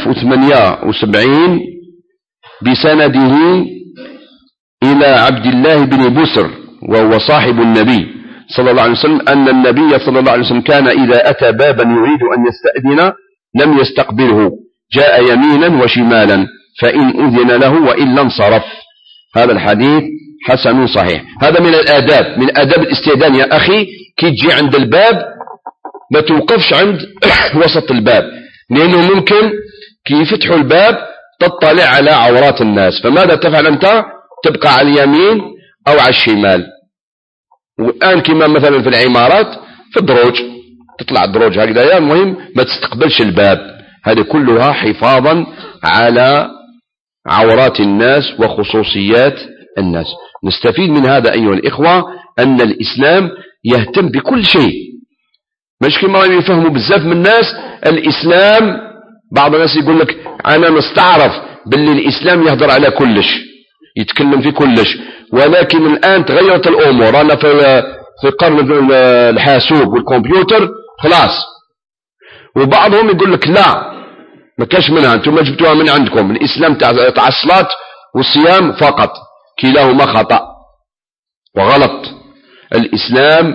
Speaker 1: 1870 بسنده إلى عبد الله بن بسر وهو صاحب النبي صلى الله عليه وسلم أن النبي صلى الله عليه وسلم كان إذا أتى بابا يريد أن يستأذن لم يستقبله، جاء يمينا وشمالا فإن أذن له وإلا انصرف. هذا الحديث حسن صحيح. هذا من الآداب، من آداب الاستئذان يا أخي. كي تجي عند الباب ما توقفش عند وسط الباب، لأنه ممكن كي يفتحوا الباب تطلع على عورات الناس، فماذا تفعل أنت؟ تبقى على اليمين أو على الشمال. والآن كما مثلا في العمارات في الدروج تطلع الدروج هكذا، المهم ما تستقبلش الباب، هذه كلها حفاظا على عورات الناس وخصوصيات الناس. نستفيد من هذا أيها الإخوة أن الإسلام يهتم بكل شيء، مش كما يفهموا بزاف من الناس الإسلام. بعض الناس يقول لك أنا نستعرف باللي الإسلام يهدر على كلش، يتكلم في كلش، ولكن الآن تغيرت الأمور. أنا في قرن الحاسوب والكمبيوتر خلاص، وبعضهم يقول لك لا ما كاش منها، أنتم جبتوها من عندكم، الإسلام تاع الصلاة والصيام فقط، كلاهما خطأ وغلط. الإسلام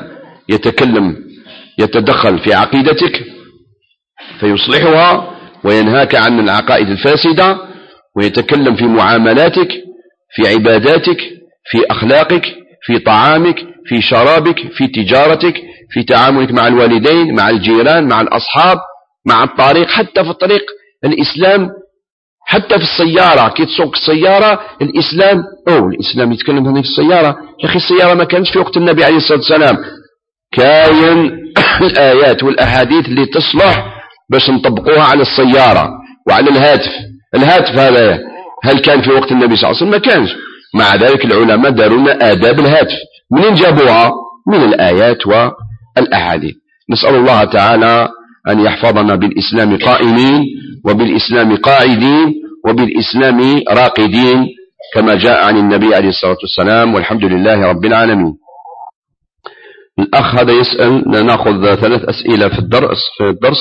Speaker 1: يتدخل في عقيدتك فيصلحها وينهاك عن العقائد الفاسدة، ويتكلم في معاملاتك، في عباداتك، في أخلاقك، في طعامك، في شرابك، في تجارتك، في تعاملك مع الوالدين، مع الجيران، مع الأصحاب، مع الطريق، حتى في الطريق الإسلام، حتى في السيارة كي تسوق السيارة الإسلام يتكلم هنا في السيارة. يا أخي السيارة ما كانش في وقت النبي عليه الصلاة والسلام، كاين الآيات والأحاديث اللي تصلح باش نطبقوها على السيارة وعلى الهاتف هذا هل كان في وقت النبي صلى الله عليه وسلم؟ ما كانش. مع ذلك العلماء داروا لنا آداب الهاتف، منين جابوها؟ من الآيات والأحاديث. نسأل الله تعالى أن يحفظنا بالإسلام قائمين، وبالإسلام قاعدين، وبالإسلام راقدين، كما جاء عن النبي عليه الصلاة والسلام، والحمد لله رب العالمين. الأخ هذا يسأل، نأخذ 3 أسئلة في الدرس.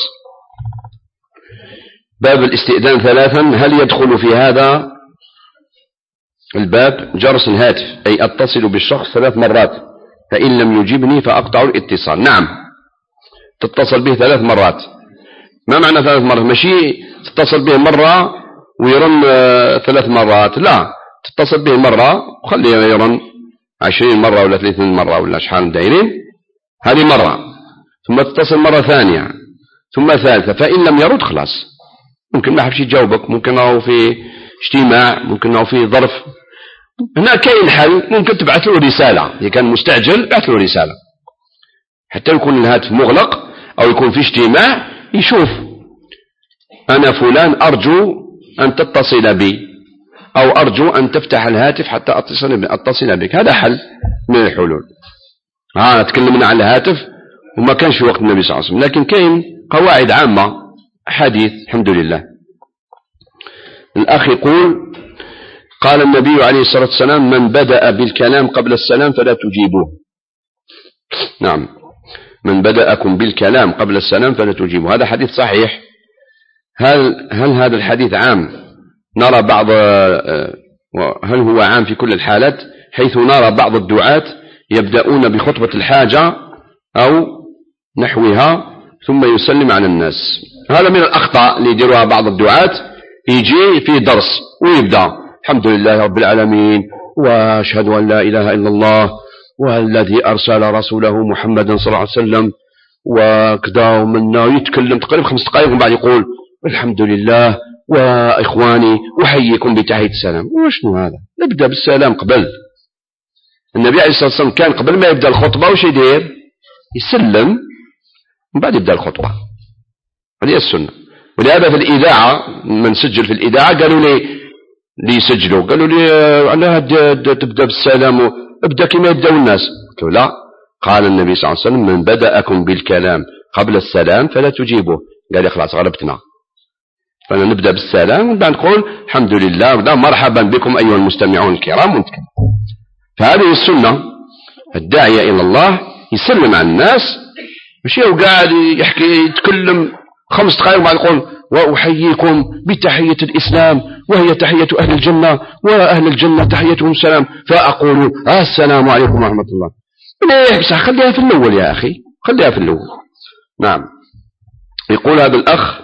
Speaker 1: باب الاستئذان 3، هل يدخل في هذا الباب جرس الهاتف، أي أتصل بالشخص 3 مرات فإن لم يجيبني فأقطع الاتصال؟ نعم، تتصل به 3 مرات. ما معنى 3 مرات؟ ماشي تتصل به مرة ويرن 3 مرات، لا، تتصل به مرة وخليه يرن 20 مرة ولا 30 مرة ولا شحال دايرين، هذه مرة، ثم تتصل مرة ثانية، ثم ثالثة، فإن لم يرد خلاص، ممكن ما حبش يجاوبك، ممكن هو في اجتماع، ممكن هو في ظرف. هنا كاين حل، ممكن تبعث له رسالة، إذا كان مستعجل بعث له رسالة حتى يكون الهاتف مغلق أو يكون في اجتماع، يشوف أنا فلان أرجو أن تتصل بي، أو أرجو أن تفتح الهاتف حتى أتصل بك. هذا حل من الحلول. تكلمنا عن الهاتف وما كانش في وقت النبي صلى الله عليه وسلم، لكن كاين قواعد عامة حديث الحمد لله. الأخ يقول قال النبي عليه الصلاة والسلام من بدأ بالكلام قبل السلام فلا تجيبوه. نعم، من بدأكم بالكلام قبل السلام فلا تجيبوه، هذا حديث صحيح. هل هذا الحديث عام؟ نرى بعض، هل هو عام في كل الحالات، حيث نرى بعض الدعاة يبدأون بخطبة الحاجة أو نحوها ثم يسلم على الناس. هذا من الأخطاء اللي يديروها بعض الدعاة، يجي في درس ويبدأ الحمد لله رب العالمين وأشهد أن لا إله إلا الله والذي أرسل رسوله محمدا صلى الله عليه وسلم وكذا، ومنا يتكلم تقريبا 5 دقائق ومن بعد يقول الحمد لله وإخواني أحييكم بتحية السلام. وشنو هذا؟ نبدأ بالسلام قبل. النبي عليه الصلاة والسلام كان قبل ما يبدأ الخطبة وش يدير؟ يسلم من بعد يبدأ الخطبة، هذه السنة. ولهذا في الإذاعة من سجل في الإذاعة قالوا لي يسجلوا، قالوا لي أنا تبدأ بالسلام ابدأ كما يبدأ الناس. قلت له لا، قال النبي صلى الله عليه وسلم من بدأكم بالكلام قبل السلام فلا تجيبوه. قال لي خلاص غلبتنا، فأنا نبدأ بالسلام وبعد نقول الحمد لله مرحبا بكم أيها المستمعون الكرام ونتكلم. فهذه السنة. الداعية إلى الله يسلم على الناس، مش هو قاعد يحكي يتكلم 5 دقائق وبعد يقول وأحييكم بتحية الإسلام وهي تحية أهل الجنة وأهل الجنة تحيتهم السلام، فأقول السلام عليكم ورحمة الله. ليه؟ بس خليها في الأول يا أخي، خليها في الأول. نعم. يقول هذا الأخ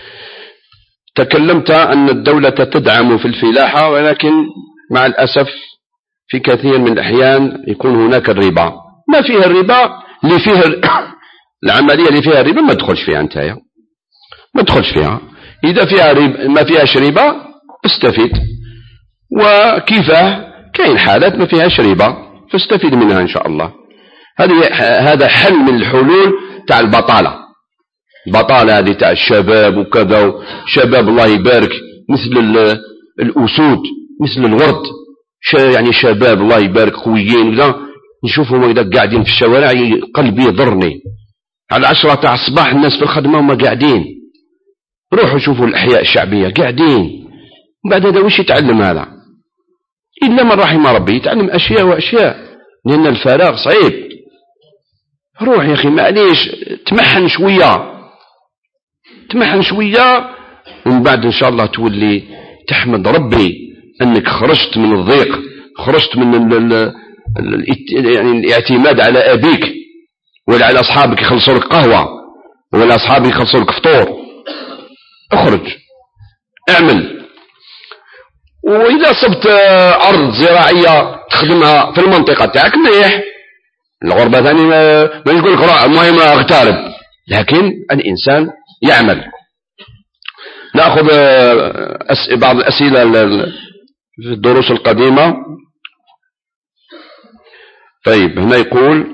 Speaker 1: تكلمت أن الدولة تدعم في الفلاحة، ولكن مع الأسف في كثير من الأحيان يكون هناك الربا. ما فيه الربا، اللي فيه العملية اللي فيها ربا ما تدخلش فيها انتايا، ما تدخلش فيها. إذا فيها ربا ما فيهاش ربا استفيد، وكيفاه كاين حالات ما فيهاش ربا فاستفيد منها إن شاء الله. هذا حل من الحلول تاع البطالة. البطالة هذه تاع الشباب وكذا، شباب الله يبارك مثل الأسود مثل الورد، يعني شباب الله يبارك قويين كذا، نشوفهم إذا قاعدين في الشوارع قلبي يضرني. على 10 تاع الصباح الناس في الخدمة وما قاعدين، روحوا شوفوا الأحياء الشعبية قاعدين. بعد هذا وش يتعلم هذا؟ إلا من رحم ربي يتعلم أشياء وأشياء، لأن الفراغ صعيب. روح يا أخي معليش تمحن شوية، تمحن شوية، ومن بعد إن شاء الله تولي تحمد ربي أنك خرجت من الضيق، خرجت من يعني الاعتماد على أبيك ولا على أصحابك يخلصوا لك قهوة ولا أصحابك يخلصوا لك فطور. اخرج اعمل. وإذا صبت أرض زراعية تخدمها في المنطقة تاعك مليح، الغربة ثاني ما نقول لك المهم اغترب، لكن الإنسان يعمل. نأخذ بعض الأسئلة في الدروس القديمة. طيب هنا يقول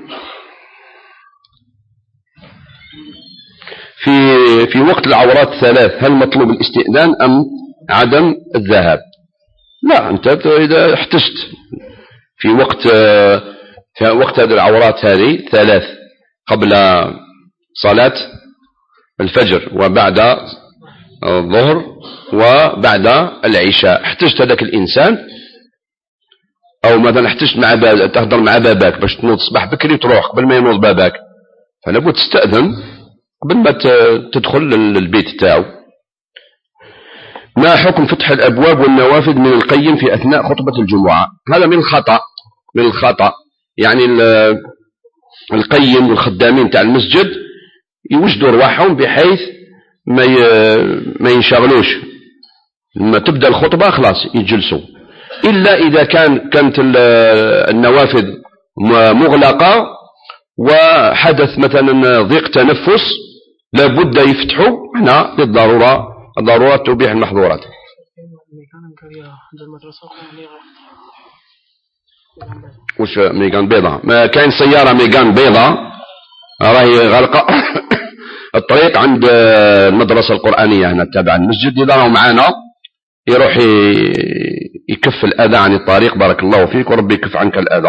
Speaker 1: في وقت العورات 3 هل مطلوب الاستئذان أم عدم الذهاب؟ لا، أنت إذا احتجت في وقت هذه العورات هذه 3 قبل صلاة الفجر وبعد الظهر وبعد العشاء، احتجت هذاك الإنسان، أو مثلا احتجت تهضر مع باباك باش تنوض الصباح بكري وتروح قبل ما ينوض باباك، فلا بد تستأذن قبل ما تدخل البيت تاعو. ما حكم فتح الأبواب والنوافذ من القيم في أثناء خطبة الجمعة؟ هذا من الخطأ. يعني القيم والخدامين تاع المسجد يوجدوا رواحهم بحيث ما ينشغلوش، لما تبدأ الخطبة خلاص يجلسوا، إلا إذا كانت النوافذ مغلقة وحدث مثلا ضيق تنفس لابد يفتحوا، هنا الضرورات تبيح المحظورات. وش ميغان بيضة؟ ما كاين سيارة ميغان بيضة راهي غلقة الطريق عند المدرسة القرآنية هنا تابع المسجد، إذا راهو معانا يروح يكف الأذى عن الطريق. بارك الله فيك وربي يكف عنك الأذى.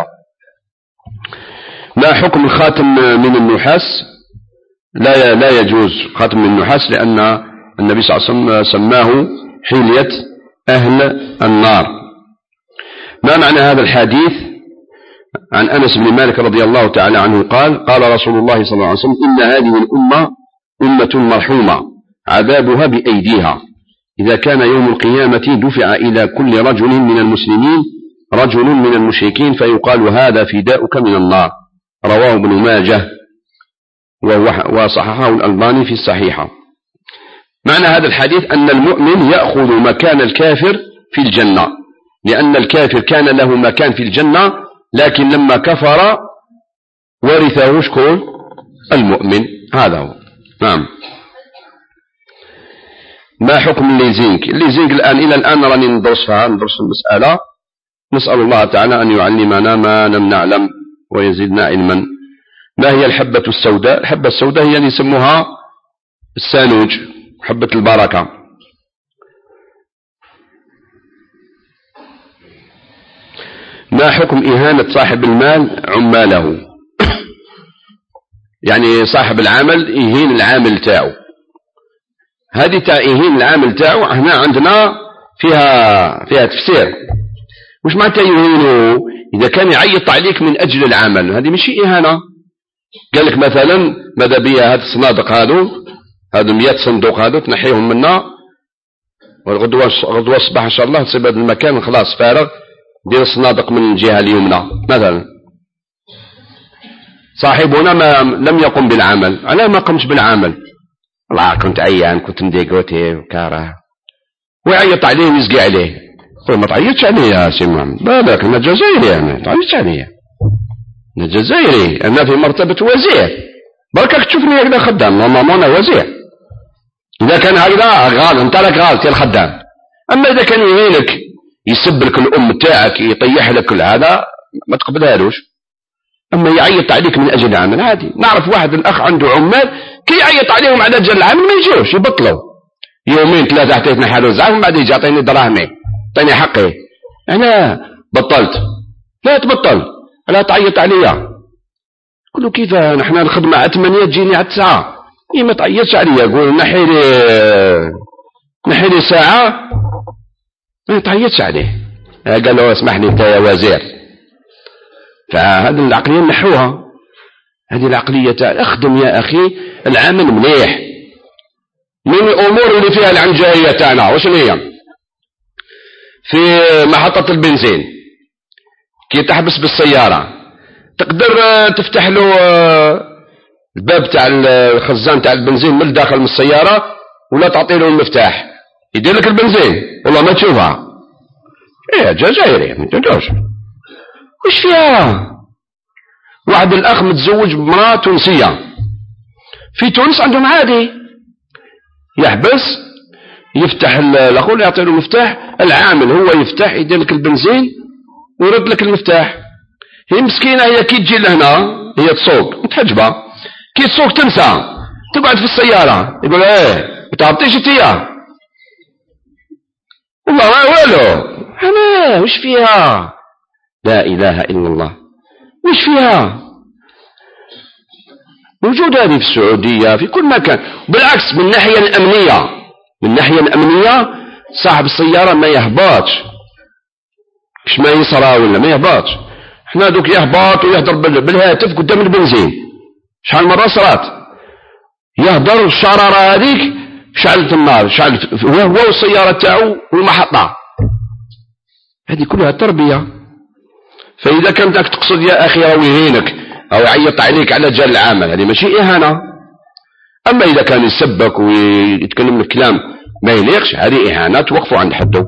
Speaker 1: ما حكم الخاتم من النحاس؟ لا يجوز خاتم من النحاس، لأن النبي صلى الله عليه وسلم سماه حلية أهل النار. ما معنى هذا الحديث؟ عن أنس بن مالك رضي الله تعالى عنه قال رسول الله صلى الله عليه وسلم: إن هذه الأمة أمة مرحومة عذابها بأيديها، إذا كان يوم القيامة دفع إلى كل رجل من المسلمين رجل من المشركين فيقال هذا فداؤك من النار. رواه ابن ماجه وصححه الألباني في الصحيحة. معنى هذا الحديث أن المؤمن يأخذ مكان الكافر في الجنة، لأن الكافر كان له مكان في الجنة، لكن لما كفر ورثه شكون؟ المؤمن. هذا هو. نعم. ما حكم الليزينج الآن إلى الآن راني ندرس المسألة. نسأل الله تعالى أن يعلمنا ما لم نعلم ويزيدنا علما. ما هي الحبة السوداء؟ الحبة السوداء هي اللي يسموها السانوج، حبة البركة. ما حكم إهانة صاحب المال عماله؟ يعني صاحب العمل يهين العامل تاعه. هذه يهين العامل تاعه هنا عندنا فيها تفسير. وش معناتها يهينه؟ إذا كان يعيط عليك من أجل العمل هذه مش إهانة. قال لك مثلا ماذا بيا هاد الصنادق هادو 100 صندوق هادو تنحيهم منا، والغدوة الصباح إن شاء الله تصيب هذا المكان خلاص فارغ، دير الصنادق من الجهة اليمنى مثلا. صاحبنا لم يقم بالعمل. على ما قمش بالعمل؟ والله كنت عيان، كنت مديقوتي وكاره، ويعيط عليه ويزقي عليه. قل ما تعيطش عليه يا سي محمد، بالك أنا جزائري، أنا تعيطش عليه، أنا جزائري، أنا في مرتبة وزير، بركك تشوفني هكذا خدام نورمالمون انا وزير. اذا كان هكذا غالط انت لك غالط يا الخدام. اما اذا كان يهينك يسب لك الام تاعك يطيح لك كل هذا ما تقبلهالوش. اما يعيط عليك من اجل العمل عادي. نعرف واحد الاخ عنده عمال كي يعيط عليهم على اجل العمل ما يجوش يبطلوا يومين ثلاثه حتى يتنحلوا الزعف ومن بعد يجي يعطيني دراهمي يعطيني حقي. انا بطلت. لا تبطل لا تعيط عليا. قل كيف نحن الخدمه على 8 تجيني على 9 ما تعيطش عليا. قول نحي لي ساعه ما تعيطش عليه. قال له اسمح لي انت يا وزير. فهذه العقليه نحوها. هذه العقليه تاع اخدم يا اخي العمل مليح. من الامور اللي فيها العنجهيه تاعنا واش هي؟ في محطه البنزين كي تحبس بالسياره تقدر تفتح له الباب تاع الخزان تاع البنزين من الداخل من السياره ولا تعطي له المفتاح يدير لك البنزين. والله ما تشوفها. ايه جزائري ما تدوش. وش فيها؟ واحد الاخ متزوج بمراه تونسيه في تونس عندهم عادي يحبس يفتح الاخو يعطي له المفتاح. العامل هو يفتح يدير لك البنزين ويرد لك المفتاح. هي مسكينه هي كي تجي لهنا هي تسوق متحجبه كي تسوق تنسى تقعد في السياره يقول ايه ما تعطيش انتيا والله ما والو. انا وش فيها؟ لا اله الا الله. وش فيها؟ موجودة هذه في السعودية في كل مكان. بالعكس من الناحية الأمنية صاحب السيارة ما يهبطش مش ما يصرى ولا ما يهبطش. احنا دوك يهبط ويهدر بالهاتف قدام البنزين. شحال مرة صرات يهدر الشرارة هذيك شعلت النار هو والسيارة تاعو والمحطة. هذه كلها تربية. فإذا كنت تقصد يا أخي أو يهينك أو يعيط عليك على جال العمل هذه ماشي إهانة. أما إذا كان يسبك ويتكلم الكلام ما يليقش هذه إهانة. توقفوا عند حده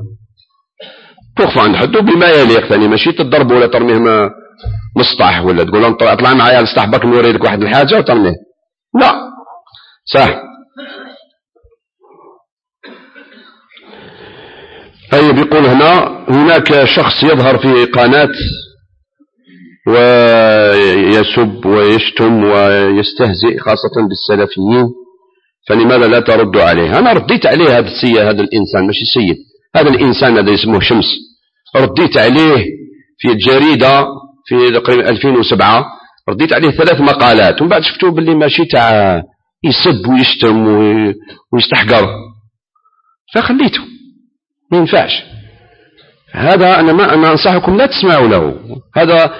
Speaker 1: بما يليق ثاني. ماشي تضربه ولا ترميه مسطح ولا تقول له اطلع معايا لسطح بك نوري لك واحد الحاجة وترميه. لا صح. أي بيقول هناك شخص يظهر في قناة ويسب ويشتم ويستهزئ خاصة بالسلفيين فلماذا لا ترد عليه؟ أنا رديت عليه هذا الإنسان ماشي السيد. هذا الإنسان هذا اسمه شمس رديت عليه في الجريدة في تقريبا 2007 رديت عليه 3 مقالات ومن بعد شفتوه باللي ماشي تاع يسب ويشتم ويستحقر فخليته ما ينفعش. هذا أنا أنصحكم لا تسمعوا له. هذا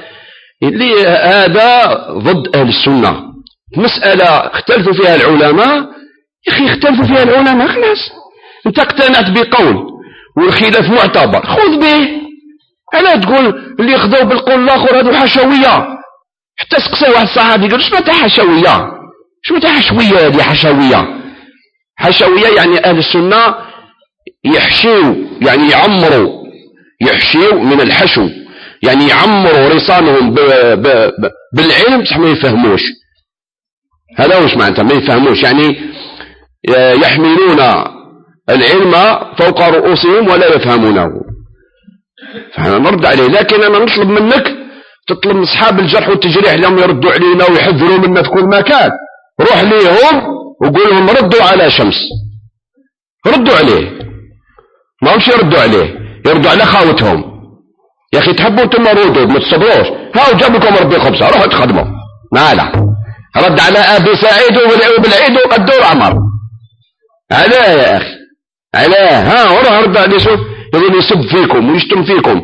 Speaker 1: ضد أهل السنة. مسألة اختلفوا فيها العلماء يا أخي اختلفوا فيها العلماء خلاص. أنت اقتنعت بقول والخلاف معتبر خذ به. ألا تقول اللي يخذوا بالقول الآخر هذو حشوية. حتى سقسوا واحد الصحابي قال شنو تاع حشوية؟ شنو تاع حشوية هذه حشوية يعني أهل السنة يحشوا يعني يعمروا يحشوا من الحشو يعني يعمروا رصانهم بالعلم بصح ما يفهموش. هذا وش معناته ما يفهموش يعني يحملون العلم فوق رؤوسهم ولا يفهمونه. فأنا نرد عليه. لكن أنا نطلب منك تطلب من أصحاب الجرح والتجريح لهم يردوا علينا ويحذروا منا في كل مكان. روح ليهم وقول لهم ردوا على شمس ردوا عليه. ما همش يردوا عليه يردوا على خاوتهم. يا أخي تحبوا أنتم ردوا ما تصبروش. هاو جاب لكم ربي خبزة روحوا تخدموا مالا. رد على أبي سعيد وبالعيد وقدور عمر علاه يا أخي علاه. وروح رد عليه. شوف يقول يسب فيكم ويشتم فيكم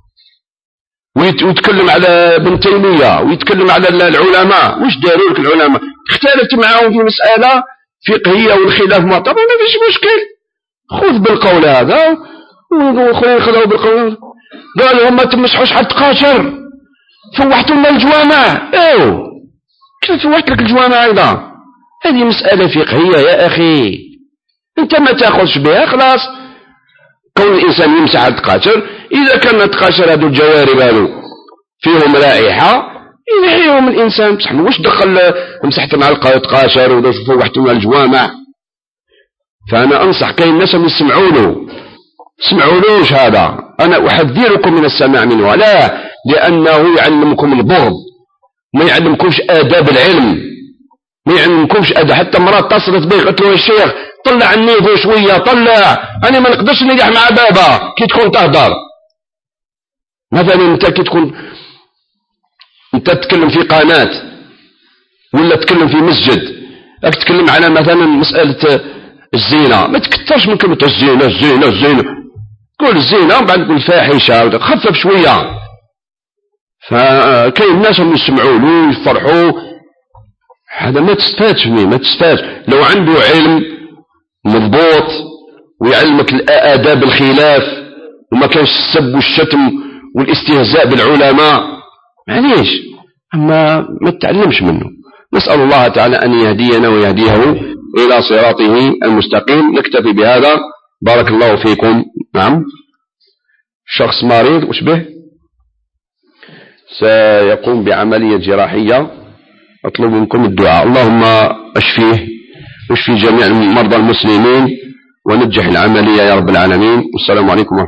Speaker 1: ويتكلم على ابن تيمية ويتكلم على العلماء. وش داروا لك العلماء؟ اختلفت معهم في مسألة فقهية والخلاف معتبر ما فيش مشكل. خذ بالقول هذا واخرين خذوا بالقول قالوا هم ما تمسحوش حد قاشر فوحتوا لنا الجوامع. كيف فوحت لك الجوامع ايضا؟ هذه مسألة فقهية يا اخي انت ما تاخذش بها خلاص. كون الانسان يمسح حد قاشر اذا كان القاشر هذو الجوارب هذو فيهم رائحة ينحيهم الإنسان. بصح واش دخل مسحت مع القاشر وفوحتم على الجوامع. فأنا أنصح كاين الناس اللي اسمعولوش هذا. أنا أحذركم من السماع منه، لا لأنه يعلمكم البغض، ما يعلمكمش آداب العلم، ما يعلمكمش آداب. حتى مرات تصلت به قلت له يا الشيخ طلع النيفو شوية، طلع، أنا ما نقدرش نريح مع بابا كي تكون تهدر. مثلا أنت كي تكون أنت تتكلم في قناة ولا تتكلم في مسجد، راك تتكلم على مثلا مسألة الزينة، ما تكثرش من كلمة الزينة، قول الزينة بعد تقول فاحشة، خفف شوية. فكاين الناس اللي يسمعوا له ويفرحوا، هذا ما تستفادش منه، ما تستفادش. لو عنده علم مضبوط ويعلمك الآداب الخلاف وما كانش السب والشتم والاستهزاء بالعلماء، معليش، أما ما تتعلمش منه. نسأل الله تعالى أن يهدينا ويهديه إلى صراطه المستقيم. نكتفي بهذا، بارك الله فيكم. نعم، شخص مريض وش به سيقوم بعملية جراحية، أطلب منكم الدعاء. اللهم أشفيه واشفي جميع مرضى المسلمين ونجح العملية يا رب العالمين. والسلام عليكم ورحمة الله.